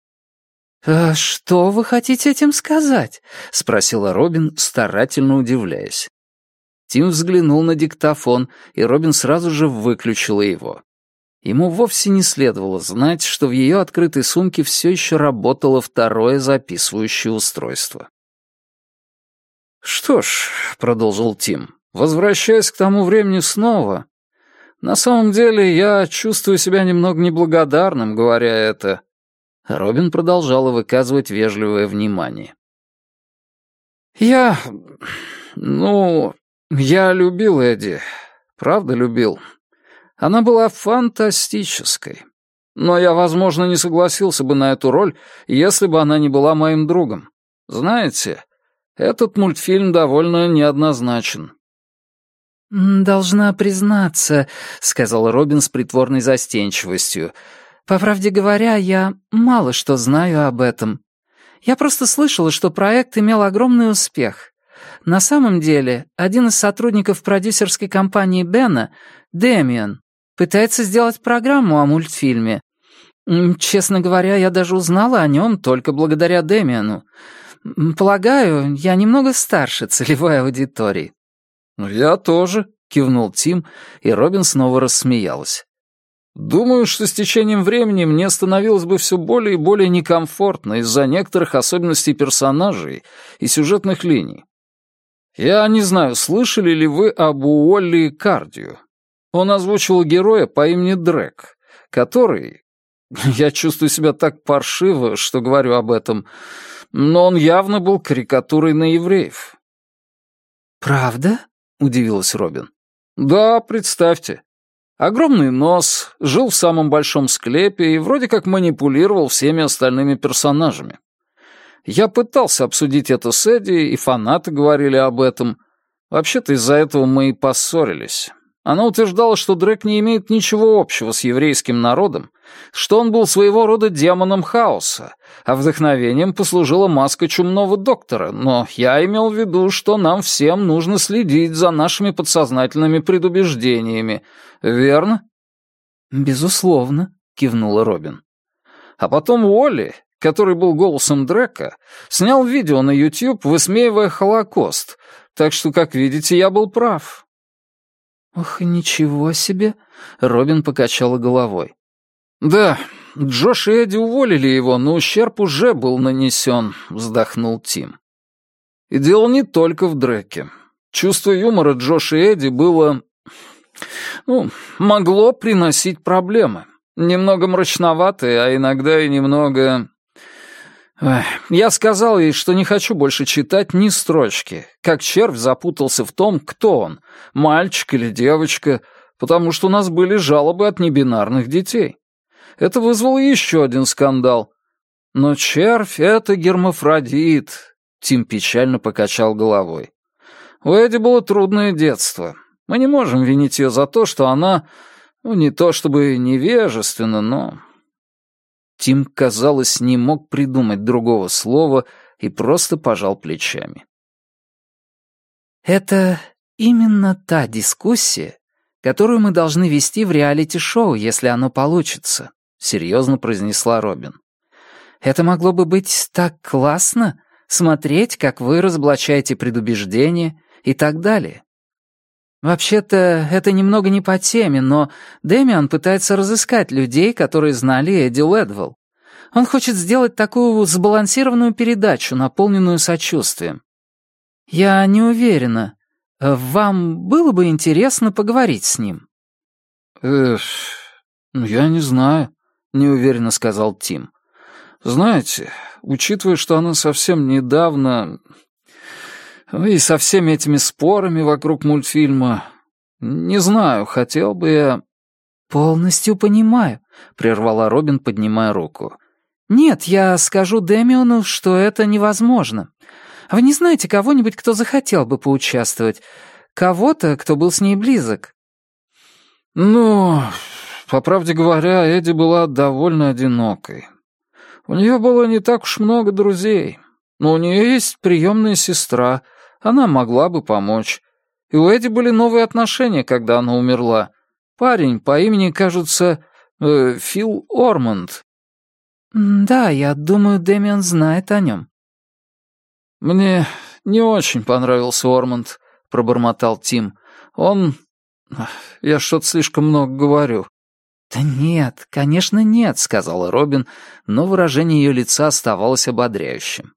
«Что вы хотите этим сказать?» — спросила Робин, старательно удивляясь. Тим взглянул на диктофон, и Робин сразу же выключила его. Ему вовсе не следовало знать, что в ее открытой сумке все еще работало второе записывающее устройство. «Что ж», — продолжил Тим, — «возвращаясь к тому времени снова, на самом деле я чувствую себя немного неблагодарным, говоря это». Робин продолжала выказывать вежливое внимание. Я любил Эдди, правда любил. Она была фантастической. Но я, возможно, не согласился бы на эту роль, если бы она не была моим другом. Знаете, этот мультфильм довольно неоднозначен. «Должна признаться», — сказал Робин с притворной застенчивостью. «По правде говоря, я мало что знаю об этом. Я просто слышала, что проект имел огромный успех. На самом деле, один из сотрудников продюсерской компании Бена, Дэмиан, пытается сделать программу о мультфильме. Честно говоря, я даже узнала о нем только благодаря Дэмиану. Полагаю, я немного старше целевой аудитории». «Я тоже», — кивнул Тим, и Робин снова рассмеялась. «Думаю, что с течением времени мне становилось бы все более и более некомфортно из-за некоторых особенностей персонажей и сюжетных линий. Я не знаю, слышали ли вы об Уолли Кардию. Он озвучивал героя по имени Дрек, который... Я чувствую себя так паршиво, что говорю об этом, но он явно был карикатурой на евреев». «Правда?» — удивилась Робин. «Да, представьте. Огромный нос, жил в самом большом склепе и вроде как манипулировал всеми остальными персонажами. Я пытался обсудить это с Эдди, и фанаты говорили об этом. Вообще-то из-за этого мы и поссорились. Она утверждала, что Дрек не имеет ничего общего с еврейским народом, что он был своего рода демоном хаоса, а вдохновением послужила маска чумного доктора, но я имел в виду, что нам всем нужно следить за нашими подсознательными предубеждениями. Верно? «Безусловно», — кивнула Робин. А потом Уолли, который был голосом Дрека, снял видео на YouTube, высмеивая Холокост, так что, как видите, я был прав. «Ох, ничего себе!» — Робин покачала головой. «Да, Джош и Эдди уволили его, но ущерб уже был нанесен», — вздохнул Тим. «И дело не только в Дреке. Чувство юмора Джоша и Эдди было... могло приносить проблемы. Немного мрачноватые, а иногда и немного... Я сказал ей, что не хочу больше читать ни строчки, как червь запутался в том, кто он, мальчик или девочка, потому что у нас были жалобы от небинарных детей. Это вызвало еще один скандал. Но червь — это гермафродит, Тим печально покачал головой. У Эдди было трудное детство. Мы не можем винить ее за то, что она, не то чтобы невежественна, но... Тим, казалось, не мог придумать другого слова и просто пожал плечами. «Это именно та дискуссия, которую мы должны вести в реалити-шоу, если оно получится», — серьезно произнесла Робин. «Это могло бы быть так классно, смотреть, как вы разоблачаете предубеждения и так далее. Вообще-то, это немного не по теме, но Дэмиан пытается разыскать людей, которые знали Эдди Лэдвелл. Он хочет сделать такую сбалансированную передачу, наполненную сочувствием. Я не уверена. Вам было бы интересно поговорить с ним?» Я не знаю», — неуверенно сказал Тим. «Знаете, учитывая, что она совсем недавно... И со всеми этими спорами вокруг мультфильма... Не знаю, хотел бы я...» «Полностью понимаю», — прервала Робин, поднимая руку. «Нет, я скажу Дэмиону, что это невозможно. Вы не знаете кого-нибудь, кто захотел бы поучаствовать? Кого-то, кто был с ней близок?» По правде говоря, Эдди была довольно одинокой. У нее было не так уж много друзей, но у нее есть приемная сестра, она могла бы помочь. И у Эдди были новые отношения, когда она умерла. Парень по имени, кажется, Фил Ормонд. «Да, я думаю, Дэмиан знает о нем». «Мне не очень понравился Ормонд», — пробормотал Тим. Я что-то слишком много говорю». «Да нет, конечно, нет», — сказала Робин, но выражение ее лица оставалось ободряющим.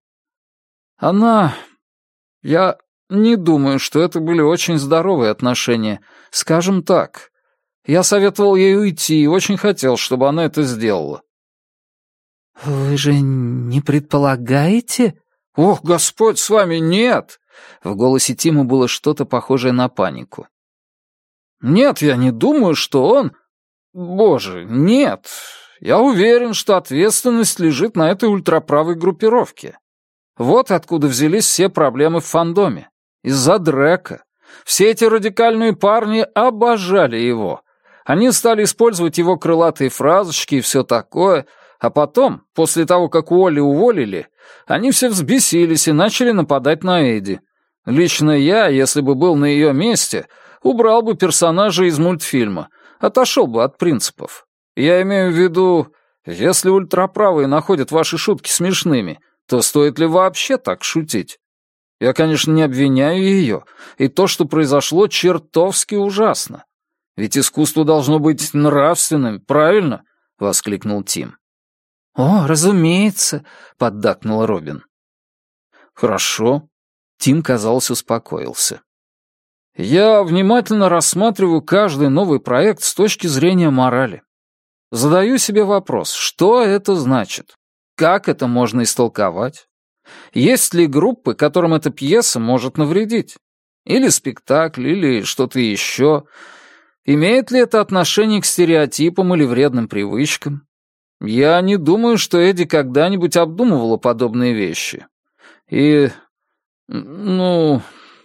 Я не думаю, что это были очень здоровые отношения. Скажем так. Я советовал ей уйти и очень хотел, чтобы она это сделала». «Вы же не предполагаете?» «Ох, Господь с вами, нет!» В голосе Тима было что-то похожее на панику. «Нет, я не думаю, что он... Боже, нет. Я уверен, что ответственность лежит на этой ультраправой группировке. Вот откуда взялись все проблемы в фандоме. Из-за Дрека. Все эти радикальные парни обожали его. Они стали использовать его крылатые фразочки и все такое, а потом, после того, как Уолли уволили, они все взбесились и начали нападать на Эдди. Лично я, если бы был на ее месте, убрал бы персонажа из мультфильма, отошел бы от принципов. Я имею в виду, если ультраправые находят ваши шутки смешными, то стоит ли вообще так шутить? Я, конечно, не обвиняю ее, и то, что произошло, чертовски ужасно. Ведь искусство должно быть нравственным, правильно? — воскликнул Тим. «О, разумеется», — поддакнула Робин. «Хорошо». Тим, казалось, успокоился. «Я внимательно рассматриваю каждый новый проект с точки зрения морали. Задаю себе вопрос, что это значит? Как это можно истолковать? Есть ли группы, которым эта пьеса может навредить? Или спектакль, или что-то еще? Имеет ли это отношение к стереотипам или вредным привычкам? Я не думаю, что Эдди когда-нибудь обдумывала подобные вещи. И... ну...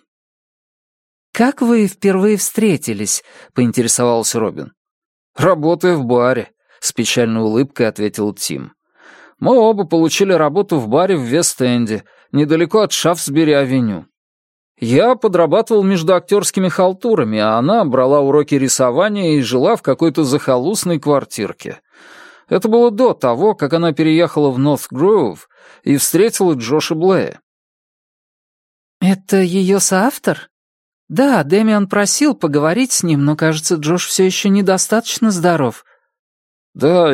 «Как вы впервые встретились?» — поинтересовался Робин. «Работая в баре», — с печальной улыбкой ответил Тим. «Мы оба получили работу в баре в Вест-Энде, недалеко от Шафсбери-авеню. Я подрабатывал между актерскими халтурами, а она брала уроки рисования и жила в какой-то захолустной квартирке. Это было до того, как она переехала в Норт-Гроув и встретила Джоша Блея». «Это ее соавтор?» «Да, Дэмиан просил поговорить с ним, но, кажется, Джош все еще недостаточно здоров». «Да,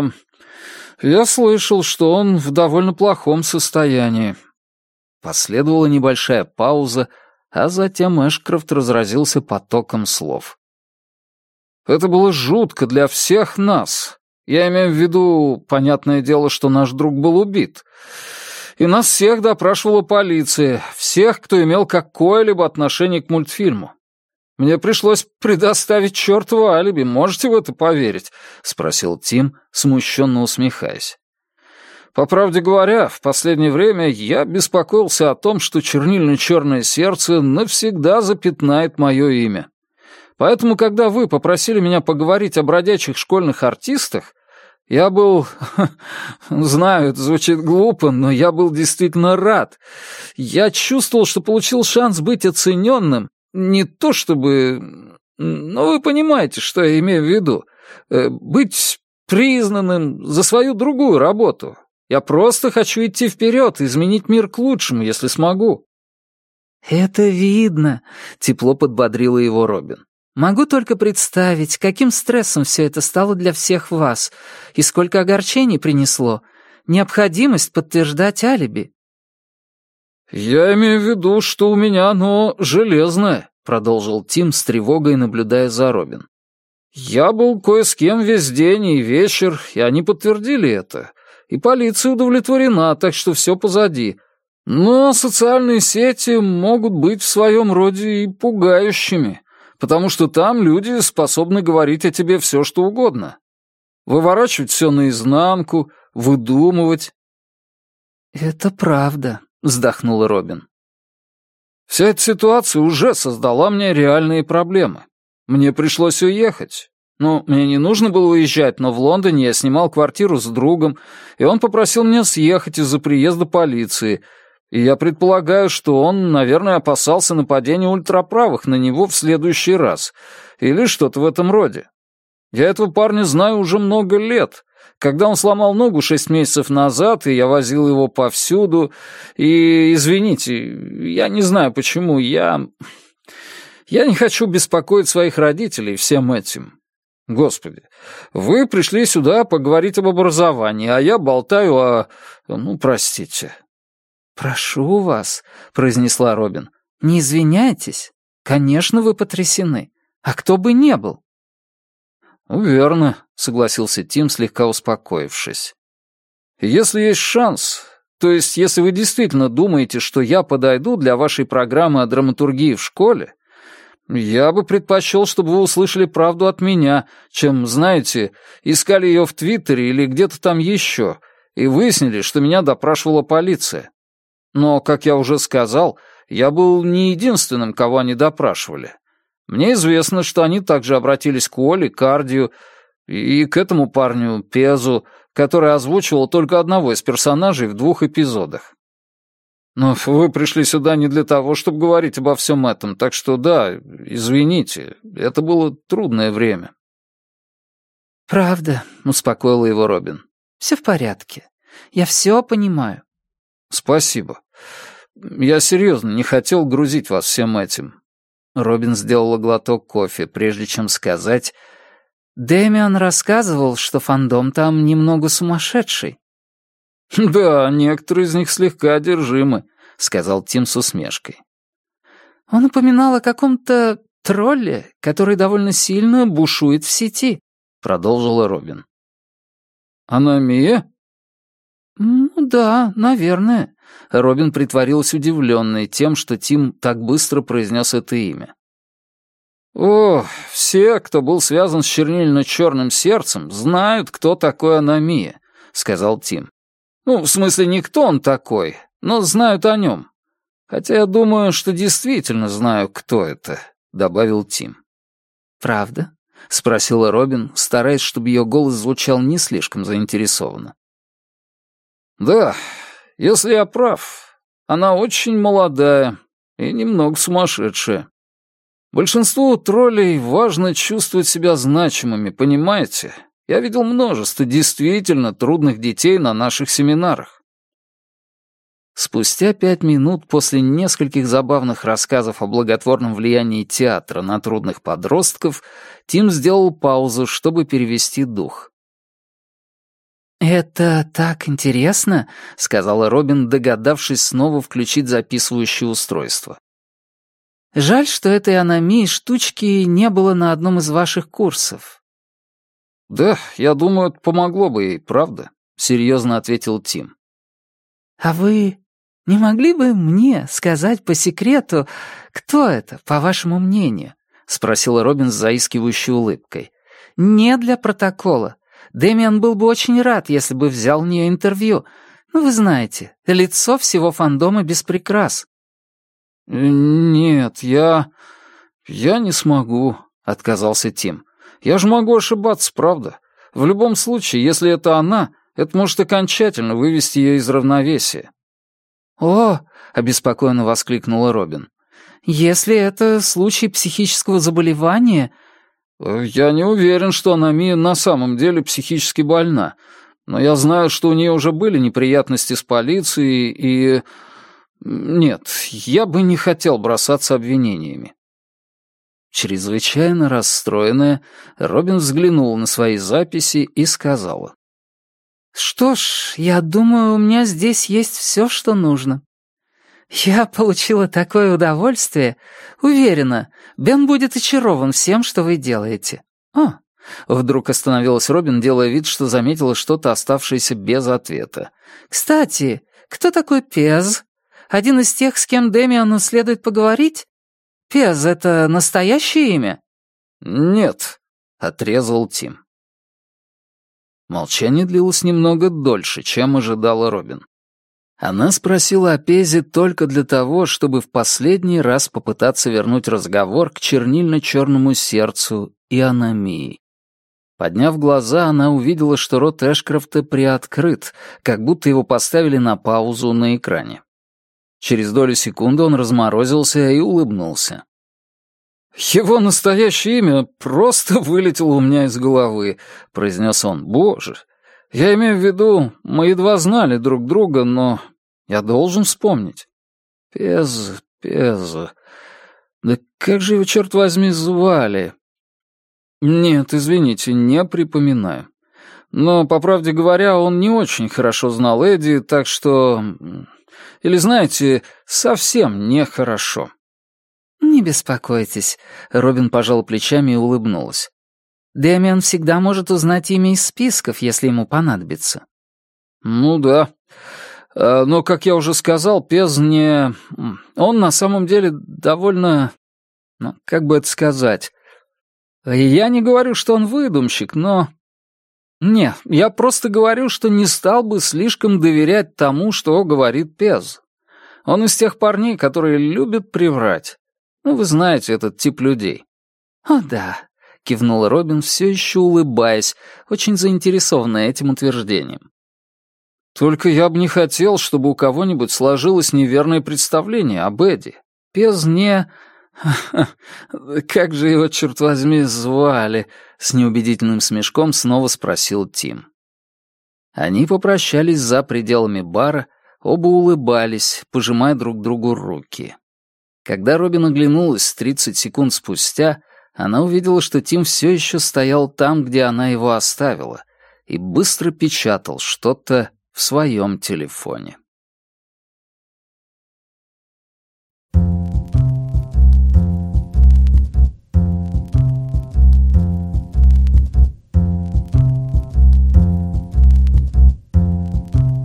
я слышал, что он в довольно плохом состоянии». Последовала небольшая пауза, а затем Эшкрофт разразился потоком слов. «Это было жутко для всех нас. Я имею в виду, понятное дело, что наш друг был убит. И нас всех допрашивала полиция, всех, кто имел какое-либо отношение к мультфильму. Мне пришлось предоставить чертово алиби, можете в это поверить?» — спросил Тим, смущенно усмехаясь. «По правде говоря, в последнее время я беспокоился о том, что чернильно-черное сердце навсегда запятнает мое имя. Поэтому, когда вы попросили меня поговорить о бродячих школьных артистах, я был... знаю, это звучит глупо, но я был действительно рад. Я чувствовал, что получил шанс быть оцененным. Не то чтобы... ну, вы понимаете, что я имею в виду. Быть признанным за свою другую работу. Я просто хочу идти вперед и изменить мир к лучшему, если смогу». «Это видно», — тепло подбодрила его Робин. «Могу только представить, каким стрессом все это стало для всех вас, и сколько огорчений принесло. Необходимость подтверждать алиби». «Я имею в виду, что у меня оно железное», — продолжил Тим с тревогой, наблюдая за Робин. «Я был кое с кем весь день и вечер, и они подтвердили это. И полиция удовлетворена, так что все позади. Но социальные сети могут быть в своем роде и пугающими, потому что там люди способны говорить о тебе все, что угодно. Выворачивать все наизнанку, выдумывать». «Это правда», — вздохнула Робин. «Вся эта ситуация уже создала мне реальные проблемы. Мне пришлось уехать. Ну, мне не нужно было уезжать, но в Лондоне я снимал квартиру с другом, и он попросил меня съехать из-за приезда полиции. И я предполагаю, что он, наверное, опасался нападения ультраправых на него в следующий раз. Или что-то в этом роде. Я этого парня знаю уже много лет. Когда он сломал ногу 6 месяцев назад, и я возил его повсюду, и, извините, я не знаю почему, я не хочу беспокоить своих родителей всем этим. Господи, вы пришли сюда поговорить об образовании, а я болтаю о... ну, простите». «Прошу вас», — произнесла Робин, — «не извиняйтесь. Конечно, вы потрясены. А кто бы не был?» «Верно», — согласился Тим, слегка успокоившись. «Если есть шанс, то есть если вы действительно думаете, что я подойду для вашей программы о драматургии в школе, я бы предпочел, чтобы вы услышали правду от меня, чем, знаете, искали ее в Твиттере или где-то там еще и выяснили, что меня допрашивала полиция. Но, как я уже сказал, я был не единственным, кого они допрашивали. Мне известно, что они также обратились к Оле, Кардию и к этому парню, Пезу, который озвучивал только одного из персонажей в 2 эпизодах. Но вы пришли сюда не для того, чтобы говорить обо всем этом, так что да, извините, это было трудное время». «Правда», — успокоила его Робин. «Все в порядке. Я все понимаю». «Спасибо. Я серьезно не хотел грузить вас всем этим». Робин сделала глоток кофе, прежде чем сказать: «Дэмиан рассказывал, что фандом там немного сумасшедший». «Да, некоторые из них слегка одержимы», — сказал Тим с усмешкой. «Он упоминал о каком-то тролле, который довольно сильно бушует в сети», — продолжила Робин. «Аномия?» «Ну да, наверное». Робин притворилась удивленной тем, что Тим так быстро произнес это имя. «О, все, кто был связан с чернильно-черным сердцем, знают, кто такой Аномия», — сказал Тим. «Ну, в смысле, не кто он такой, но знают о нем. Хотя я думаю, что действительно знаю, кто это», — добавил Тим. «Правда?» — спросила Робин, стараясь, чтобы ее голос звучал не слишком заинтересованно. «Да, если я прав, она очень молодая и немного сумасшедшая. Большинству троллей важно чувствовать себя значимыми, понимаете? Я видел множество действительно трудных детей на наших семинарах». Спустя 5 минут после нескольких забавных рассказов о благотворном влиянии театра на трудных подростков Тим сделал паузу, чтобы перевести дух. «Это так интересно», — сказала Робин, догадавшись снова включить записывающее устройство. «Жаль, что этой аномии штучки не было на одном из ваших курсов». «Да, я думаю, это помогло бы ей, правда?» — серьезно ответил Тим. «А вы не могли бы мне сказать по секрету, кто это, по вашему мнению?» — спросила Робин с заискивающей улыбкой. «Не для протокола. Дэмиан был бы очень рад, если бы взял у нее интервью. Ну, вы знаете, лицо всего фандома без прикрас». «Нет, я не смогу», — отказался Тим. «Я же могу ошибаться, правда. В любом случае, если это она, это может окончательно вывести ее из равновесия». «О!» — обеспокоенно воскликнула Робин. «Если это случай психического заболевания...» «Я не уверен, что Аномия на самом деле психически больна, но я знаю, что у нее уже были неприятности с полицией и... Нет, я бы не хотел бросаться обвинениями». Чрезвычайно расстроенная, Робин взглянула на свои записи и сказала. «Что ж, я думаю, у меня здесь есть все, что нужно. Я получила такое удовольствие. Уверена, Бен будет очарован всем, что вы делаете». «О!» — вдруг остановилась Робин, делая вид, что заметила что-то, оставшееся без ответа. «Кстати, кто такой Пез? Один из тех, с кем Дэмиану следует поговорить? Пез — это настоящее имя?» «Нет», — отрезал Тим. Молчание длилось немного дольше, чем ожидала Робин. Она спросила о Пезе только для того, чтобы в последний раз попытаться вернуть разговор к чернильно-черному сердцу и аномии. Подняв глаза, она увидела, что рот Эшкрофта приоткрыт, как будто его поставили на паузу на экране. Через долю секунды он разморозился и улыбнулся. «Его настоящее имя просто вылетело у меня из головы», — произнес он. «Боже, я имею в виду, мы едва знали друг друга, но я должен вспомнить. Пез... Да как же его, черт возьми, звали?» «Нет, извините, не припоминаю. Но, по правде говоря, он не очень хорошо знал Эдди, так что... Или, знаете, совсем нехорошо». «Не беспокойтесь», — Робин пожала плечами и улыбнулась. «Дэмиан всегда может узнать имя из списков, если ему понадобится». «Ну да. Но, как я уже сказал, Пез не... Он на самом деле довольно... Ну, как бы это сказать... Я не говорю, что он выдумщик, но... Не, я просто говорю, что не стал бы слишком доверять тому, что говорит Пез. Он из тех парней, которые любят приврать. Ну, вы знаете этот тип людей». «О, да», — кивнула Робин, все еще улыбаясь, очень заинтересованная этим утверждением. «Только я бы не хотел, чтобы у кого-нибудь сложилось неверное представление об Эдди. Пез не... Как же его, черт возьми, звали?» — с неубедительным смешком снова спросил Тим. Они попрощались за пределами бара, оба улыбались, пожимая друг другу руки. Когда Робин оглянулась 30 секунд спустя, она увидела, что Тим все еще стоял там, где она его оставила, и быстро печатал что-то в своем телефоне.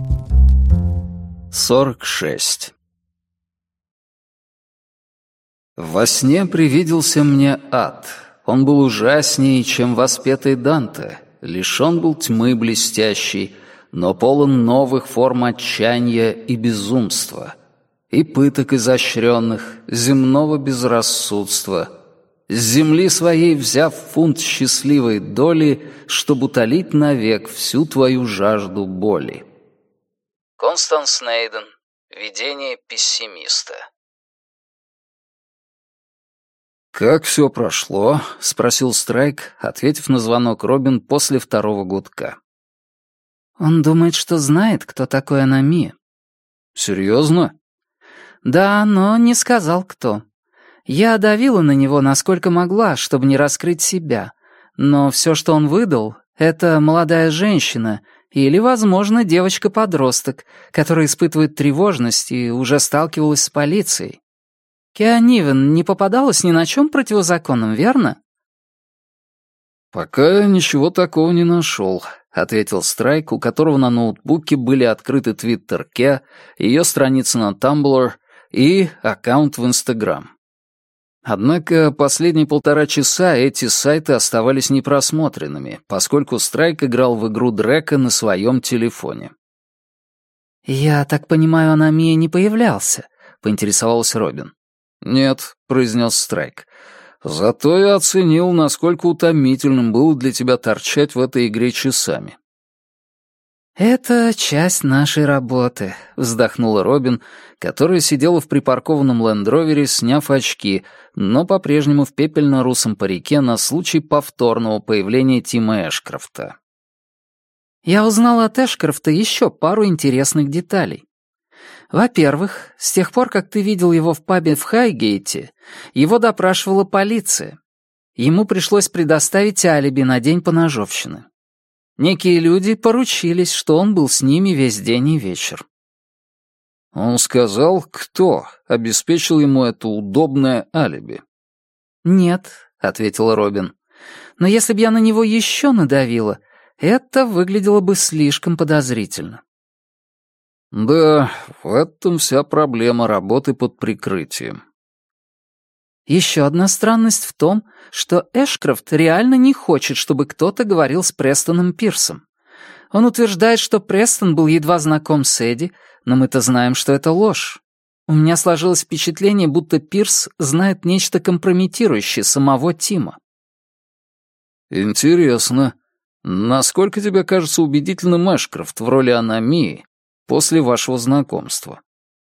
«46. «Во сне привиделся мне ад. Он был ужаснее, чем воспетый Данте. Лишен был тьмы блестящей, но полон новых форм отчаяния и безумства, и пыток изощренных, земного безрассудства, с земли своей взяв фунт счастливой доли, чтоб утолить навек всю твою жажду боли». Констанс Нейден. Видение пессимиста. «Как все прошло?» — спросил Страйк, ответив на звонок Робин после второго гудка. «Он думает, что знает, кто такой Анами». «Серьезно?» «Да, но не сказал, кто. Я давила на него, насколько могла, чтобы не раскрыть себя. Но все, что он выдал, — это молодая женщина или, возможно, девочка-подросток, которая испытывает тревожность и уже сталкивалась с полицией. Кианивен не попадалась ни на чем противозаконном, верно?» «Пока ничего такого не нашел», — ответил Страйк, у которого на ноутбуке были открыты твиттер Ке, ее страница на Tumblr и аккаунт в Instagram. Однако последние 1,5 часа эти сайты оставались непросмотренными, поскольку Страйк играл в игру Дрека на своем телефоне. «Я так понимаю, Анами не появлялся», — поинтересовался Робин. «Нет», — произнес Страйк. «Зато я оценил, насколько утомительным было для тебя торчать в этой игре часами». «Это часть нашей работы», — вздохнула Робин, которая сидела в припаркованном лендровере, сняв очки, но по-прежнему в пепельно-русом парике на случай повторного появления Тима Эшкрофта. «Я узнала от Эшкрофта еще пару интересных деталей. Во-первых, с тех пор, как ты видел его в пабе в Хайгейте, его допрашивала полиция. Ему пришлось предоставить алиби на день поножовщины. Некие люди поручились, что он был с ними весь день и вечер». Он сказал, кто обеспечил ему это удобное алиби. «Нет», — ответила Робин. «Но если бы я на него еще надавила, это выглядело бы слишком подозрительно». «Да, в этом вся проблема работы под прикрытием». Еще одна странность в том, что Эшкрофт реально не хочет, чтобы кто-то говорил с Престоном Пирсом. Он утверждает, что Престон был едва знаком с Эдди, но мы-то знаем, что это ложь. У меня сложилось впечатление, будто Пирс знает нечто компрометирующее самого Тима. «Интересно. Насколько тебе кажется убедительным Эшкрофт в роли Анамии после вашего знакомства?»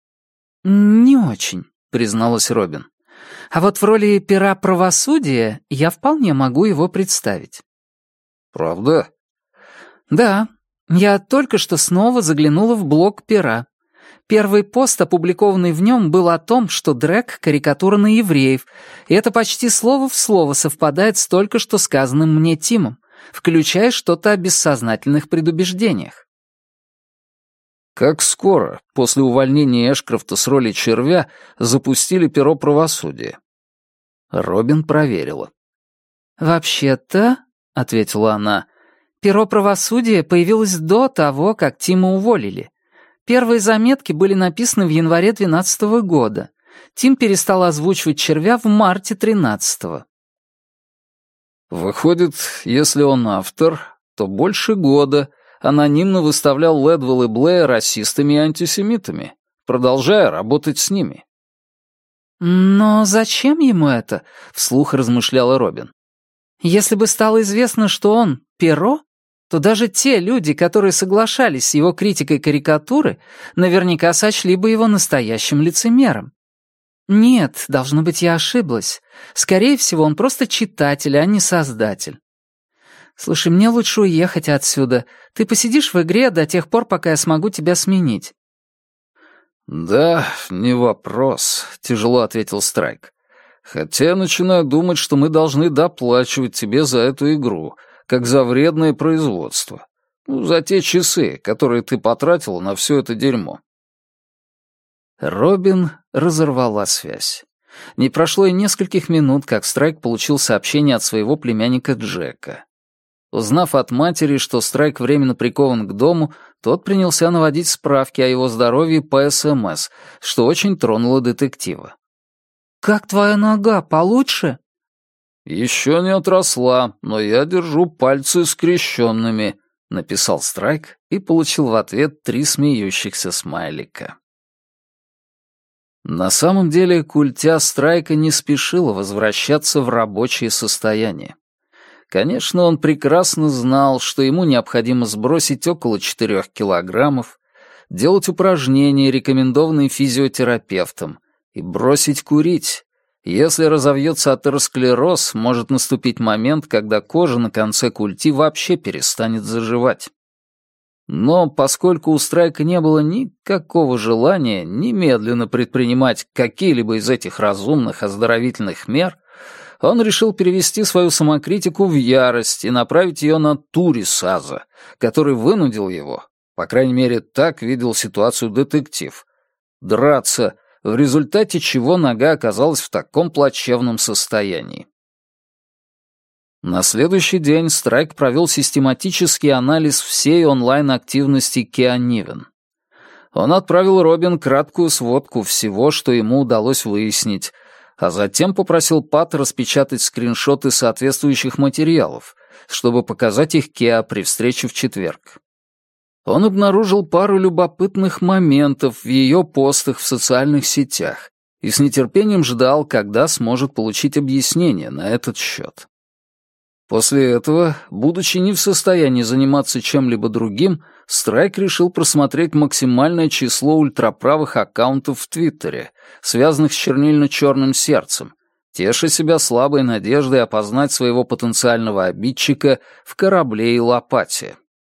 «Не очень», — призналась Робин. «А вот в роли пера правосудия я вполне могу его представить». «Правда?» «Да. Я только что снова заглянула в блог пера. Первый пост, опубликованный в нем, был о том, что Дрек — карикатура на евреев, и это почти слово в слово совпадает с только что сказанным мне Тимом, включая что-то о бессознательных предубеждениях». Как скоро, после увольнения Эшкрофта с роли червя, запустили перо правосудия? Робин проверила. «Вообще-то», — ответила она, — «перо правосудия появилось до того, как Тима уволили. Первые заметки были написаны в январе 2012 года. Тим перестал озвучивать червя в марте 2013. Выходит, если он автор, то больше года анонимно выставлял Лэдвелл и Блэя расистами и антисемитами, продолжая работать с ними. «Но зачем ему это?» — вслух размышляла Робин. «Если бы стало известно, что он перо, то даже те люди, которые соглашались с его критикой карикатуры, наверняка сочли бы его настоящим лицемером. Нет, должно быть, я ошиблась. Скорее всего, он просто читатель, а не создатель. Слушай, мне лучше уехать отсюда. Ты посидишь в игре до тех пор, пока я смогу тебя сменить». «Да, не вопрос», — тяжело ответил Страйк. «Хотя я начинаю думать, что мы должны доплачивать тебе за эту игру, как за вредное производство. За те часы, которые ты потратила на все это дерьмо». Робин разорвала связь. Не прошло и нескольких минут, как Страйк получил сообщение от своего племянника Джека. Узнав от матери, что Страйк временно прикован к дому, тот принялся наводить справки о его здоровье по СМС, что очень тронуло детектива. «Как твоя нога, получше?» «Еще не отросла, но я держу пальцы скрещенными», — написал Страйк и получил в ответ 3 смеющихся смайлика. На самом деле культя Страйка не спешила возвращаться в рабочее состояние. Конечно, он прекрасно знал, что ему необходимо сбросить около 4 килограммов, делать упражнения, рекомендованные физиотерапевтом, и бросить курить. Если разовьется атеросклероз, может наступить момент, когда кожа на конце культи вообще перестанет заживать. Но поскольку у Страйка не было никакого желания немедленно предпринимать какие-либо из этих разумных оздоровительных мер, он решил перевести свою самокритику в ярость и направить ее на Турисаза, который вынудил его, по крайней мере, так видел ситуацию детектив, драться, в результате чего нога оказалась в таком плачевном состоянии. На следующий день Страйк провел систематический анализ всей онлайн-активности Киа Нивен. Он отправил Робин краткую сводку всего, что ему удалось выяснить, а затем попросил Пат распечатать скриншоты соответствующих материалов, чтобы показать их Киа при встрече в четверг. Он обнаружил пару любопытных моментов в ее постах в социальных сетях и с нетерпением ждал, когда сможет получить объяснение на этот счет. После этого, будучи не в состоянии заниматься чем-либо другим, Страйк решил просмотреть максимальное число ультраправых аккаунтов в Твиттере, связанных с чернильно-черным сердцем, теша себя слабой надеждой опознать своего потенциального обидчика в корабле и лопате.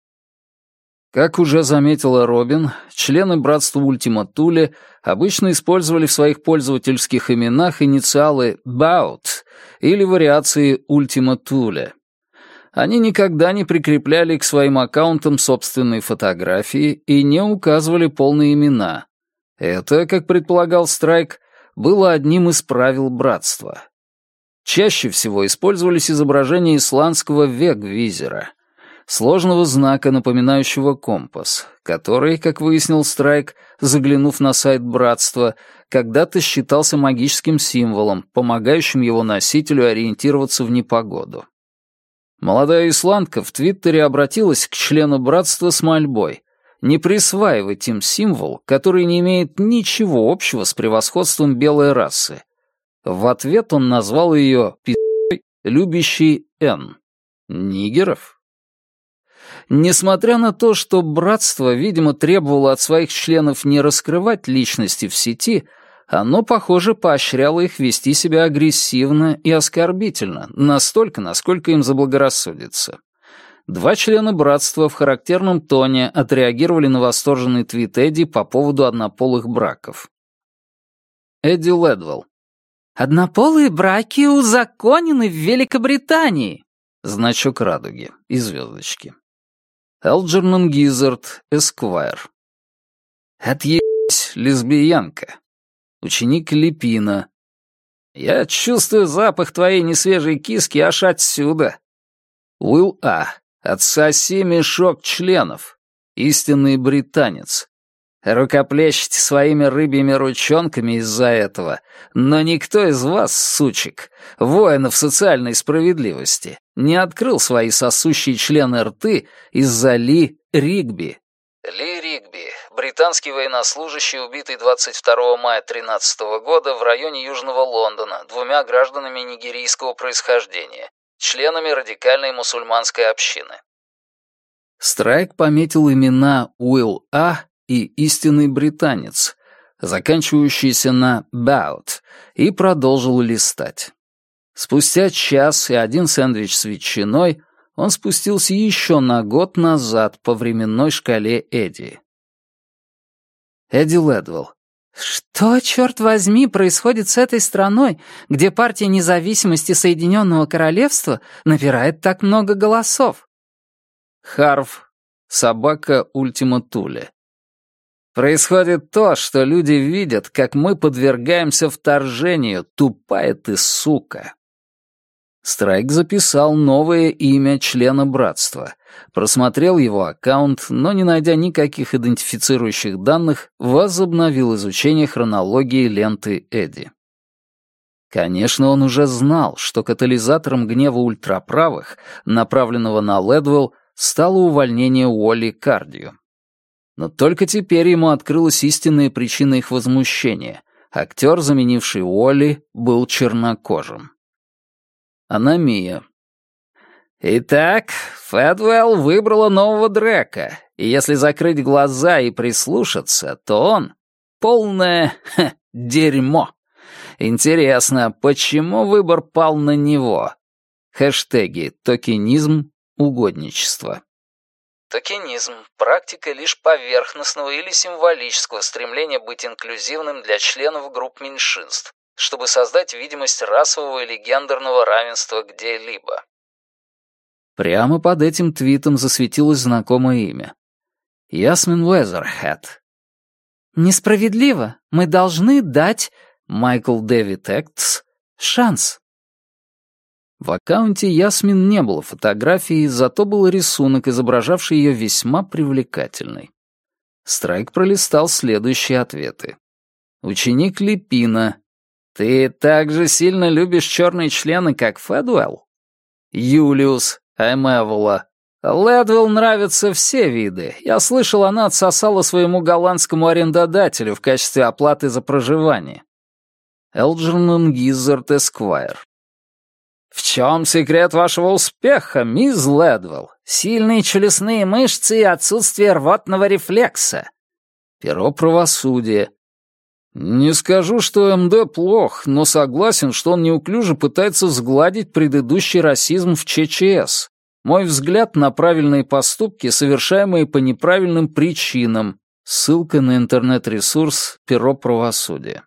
Как уже заметила Робин, члены братства Ультима Туле обычно использовали в своих пользовательских именах инициалы «Bout» или вариации Ультима Туле. Они никогда не прикрепляли к своим аккаунтам собственные фотографии и не указывали полные имена. Это, как предполагал Страйк, было одним из правил братства. Чаще всего использовались изображения исландского вегвизера, сложного знака, напоминающего компас, который, как выяснил Страйк, заглянув на сайт братства, когда-то считался магическим символом, помогающим его носителю ориентироваться в непогоду. Молодая исландка в Твиттере обратилась к члену братства с мольбой не присваивать им символ, который не имеет ничего общего с превосходством белой расы. В ответ он назвал ее «пи***й, любящий Н». Нигеров? Несмотря на то, что братство, видимо, требовало от своих членов не раскрывать личности в сети, оно, похоже, поощряло их вести себя агрессивно и оскорбительно, настолько, насколько им заблагорассудится. 2 члена братства в характерном тоне отреагировали на восторженный твит Эдди по поводу однополых браков. Эдди Ледвелл. «Однополые браки узаконены в Великобритании!» Значок радуги и звездочки. Элджернон Гизард, Эсквайр. «Отъебись, лесбиянка!» Ученик Липина. «Я чувствую запах твоей несвежей киски аж отсюда!» Уилл А. «Отсоси мешок членов!» Истинный британец. Рукоплещете своими рыбьими ручонками из-за этого, но никто из вас, сучек, воинов социальной справедливости, не открыл свои сосущие члены рты из-за Ли Ригби. Ли Ригби, британский военнослужащий, убитый 22 мая 2013 года в районе Южного Лондона 2 гражданами нигерийского происхождения, членами радикальной мусульманской общины. Страйк пометил имена Уилл А. и истинный британец, заканчивающийся на «bout», и продолжил листать. Спустя час и 1 сэндвич с ветчиной он спустился еще на год назад по временной шкале Эдди. Эдди Ледвелл. «Что, черт возьми, происходит с этой страной, где партия независимости Соединенного Королевства набирает так много голосов?» Харв. Собака Ультима Туле. «Происходит то, что люди видят, как мы подвергаемся вторжению, тупая ты сука». Страйк записал новое имя члена братства, просмотрел его аккаунт, но, не найдя никаких идентифицирующих данных, возобновил изучение хронологии ленты Эдди. Конечно, он уже знал, что катализатором гнева ультраправых, направленного на Лэдвелл, стало увольнение Уолли Кардио. Но только теперь ему открылась истинная причина их возмущения. Актер, заменивший Уолли, был чернокожим. Аномия. Итак, Фэдвелл выбрала нового Дрека, и если закрыть глаза и прислушаться, то он полное дерьмо. Интересно, почему выбор пал на него? Хэштеги «Токенизм», «Угодничество». Токенизм — практика лишь поверхностного или символического стремления быть инклюзивным для членов групп меньшинств, чтобы создать видимость расового или гендерного равенства где-либо. Прямо под этим твитом засветилось знакомое имя. Ясмин Уэзерхед. «Несправедливо. Мы должны дать Майкл Дэвид Эктс шанс». В аккаунте Ясмин не было фотографии, зато был рисунок, изображавший ее весьма привлекательной. Страйк пролистал следующие ответы. Ученик Липина. «Ты так же сильно любишь черные члены, как Фэдвелл?» Юлиус. Эмевола. «Лэдвелл нравятся все виды. Я слышал, она отсосала своему голландскому арендодателю в качестве оплаты за проживание». Элджернон Гиззард Эсквайр. «В чем секрет вашего успеха, мисс Лэдвелл? Сильные челюстные мышцы и отсутствие рвотного рефлекса». Перо правосудия. «Не скажу, что МД плох, но согласен, что он неуклюже пытается сгладить предыдущий расизм в ЧЧС. Мой взгляд на правильные поступки, совершаемые по неправильным причинам». Ссылка на интернет-ресурс «Перо правосудия».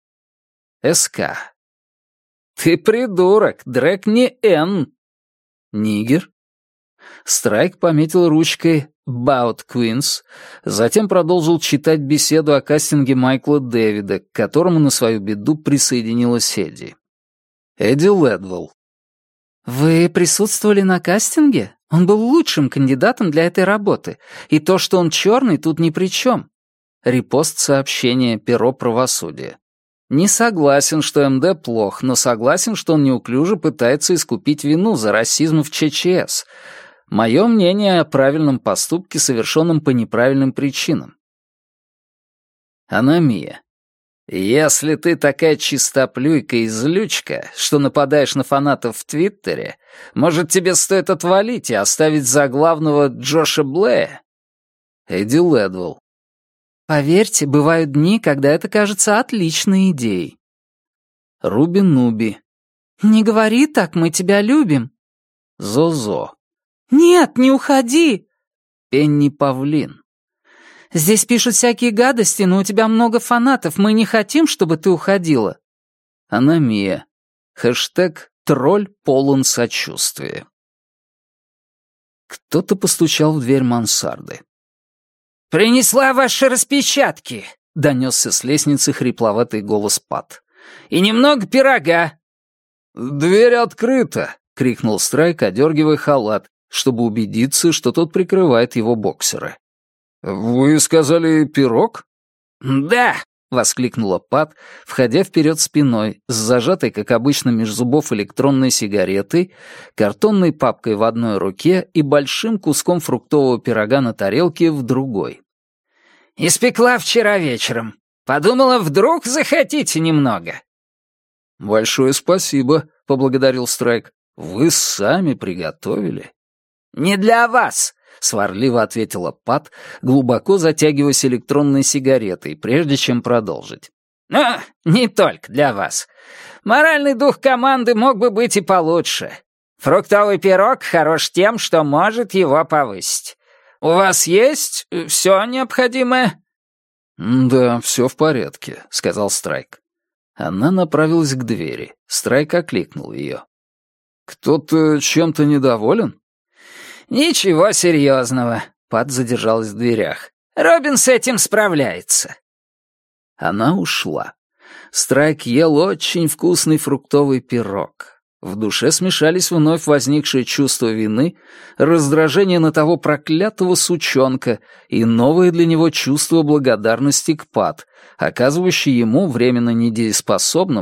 СК. «Ты придурок, Дрек не Н». Нигер. Страйк пометил ручкой «About Queens», затем продолжил читать беседу о кастинге Майкла Дэвида, к которому на свою беду присоединилась Эдди. Эдди Лэдвелл. «Вы присутствовали на кастинге? Он был лучшим кандидатом для этой работы, и то, что он черный, тут ни при чем». Репост сообщения «Перо правосудия». Не согласен, что МД плох, но согласен, что он неуклюже пытается искупить вину за расизм в ЧЧС. Мое мнение о правильном поступке, совершенном по неправильным причинам. Аномия. Если ты такая чистоплюйка и злючка, что нападаешь на фанатов в Твиттере, может, тебе стоит отвалить и оставить за главного Джоша Блэя? Эдди Лэдвелл. Поверьте, бывают дни, когда это кажется отличной идеей. Руби Нуби. Не говори так, мы тебя любим. Зозо. Нет, не уходи. Пенни Павлин. Здесь пишут всякие гадости, но у тебя много фанатов, мы не хотим, чтобы ты уходила. Аномия. Хэштег «Тролль полон сочувствия». Кто-то постучал в дверь мансарды. «Принесла ваши распечатки», — донесся с лестницы хрипловатый голос Пат. «И немного пирога». «Дверь открыта», — крикнул Страйк, одергивая халат, чтобы убедиться, что тот прикрывает его боксеры. «Вы сказали пирог?» «Да», — воскликнула Пат, входя вперед спиной, с зажатой, как обычно, меж зубов электронной сигаретой, картонной папкой в одной руке и большим куском фруктового пирога на тарелке в другой. «Испекла вчера вечером. Подумала, вдруг захотите немного». «Большое спасибо», — поблагодарил Страйк. «Вы сами приготовили?» «Не для вас», — сварливо ответила Пат, глубоко затягиваясь электронной сигаретой, прежде чем продолжить. «Но не только для вас. Моральный дух команды мог бы быть и получше. Фруктовый пирог хорош тем, что может его повысить. У вас есть все необходимое?» «Да, все в порядке», — сказал Страйк. Она направилась к двери. Страйк окликнул ее. «Кто-то чем-то недоволен?» «Ничего серьезного», — Пат задержалась в дверях. «Робин с этим справляется». Она ушла. Страйк ел очень вкусный фруктовый пирог. В душе смешались вновь возникшее чувство вины, раздражение на того проклятого сучонка и новое для него чувство благодарности к Пат, оказывающей ему, временно недееспособному,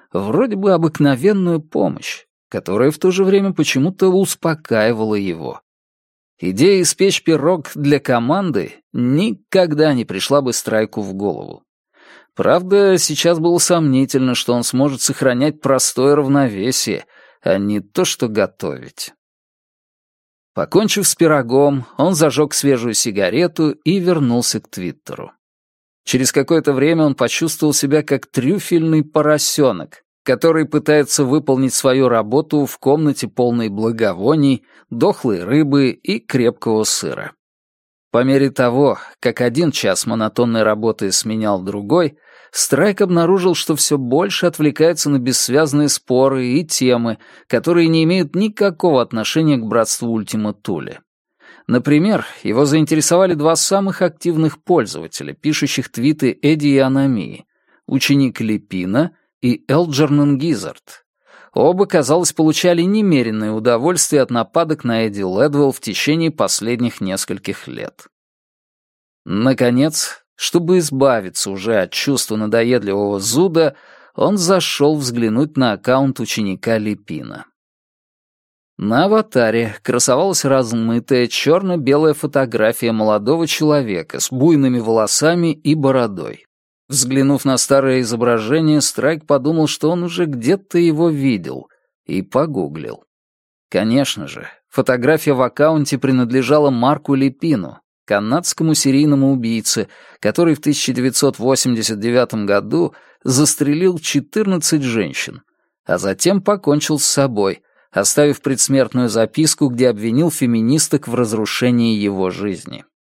вроде бы обыкновенную помощь, которая в то же время почему-то успокаивала его. Идея испечь пирог для команды никогда не пришла бы Страйку в голову. Правда, сейчас было сомнительно, что он сможет сохранять простое равновесие, а не то, что готовить. Покончив с пирогом, он зажег свежую сигарету и вернулся к Твиттеру. Через какое-то время он почувствовал себя как трюфельный поросенок, который пытается выполнить свою работу в комнате полной благовоний, дохлой рыбы и крепкого сыра. По мере того, как один час монотонной работы сменял другой, Страйк обнаружил, что все больше отвлекается на бессвязные споры и темы, которые не имеют никакого отношения к братству Ультима Туле. Например, его заинтересовали два самых активных пользователя, пишущих твиты Эдди и Аномии, ученик Липина и Элджернан Гизард. Оба, казалось, получали немеренное удовольствие от нападок на Эдди Лэдвелл в течение последних нескольких лет. Наконец, чтобы избавиться уже от чувства надоедливого зуда, он зашел взглянуть на аккаунт ученика Липина. На аватаре красовалась размытая черно-белая фотография молодого человека с буйными волосами и бородой. Взглянув на старое изображение, Страйк подумал, что он уже где-то его видел, и погуглил. Конечно же, фотография в аккаунте принадлежала Марку Липину, канадскому серийному убийце, который в 1989 году застрелил 14 женщин, а затем покончил с собой, оставив предсмертную записку, где обвинил феминисток в разрушении его жизни.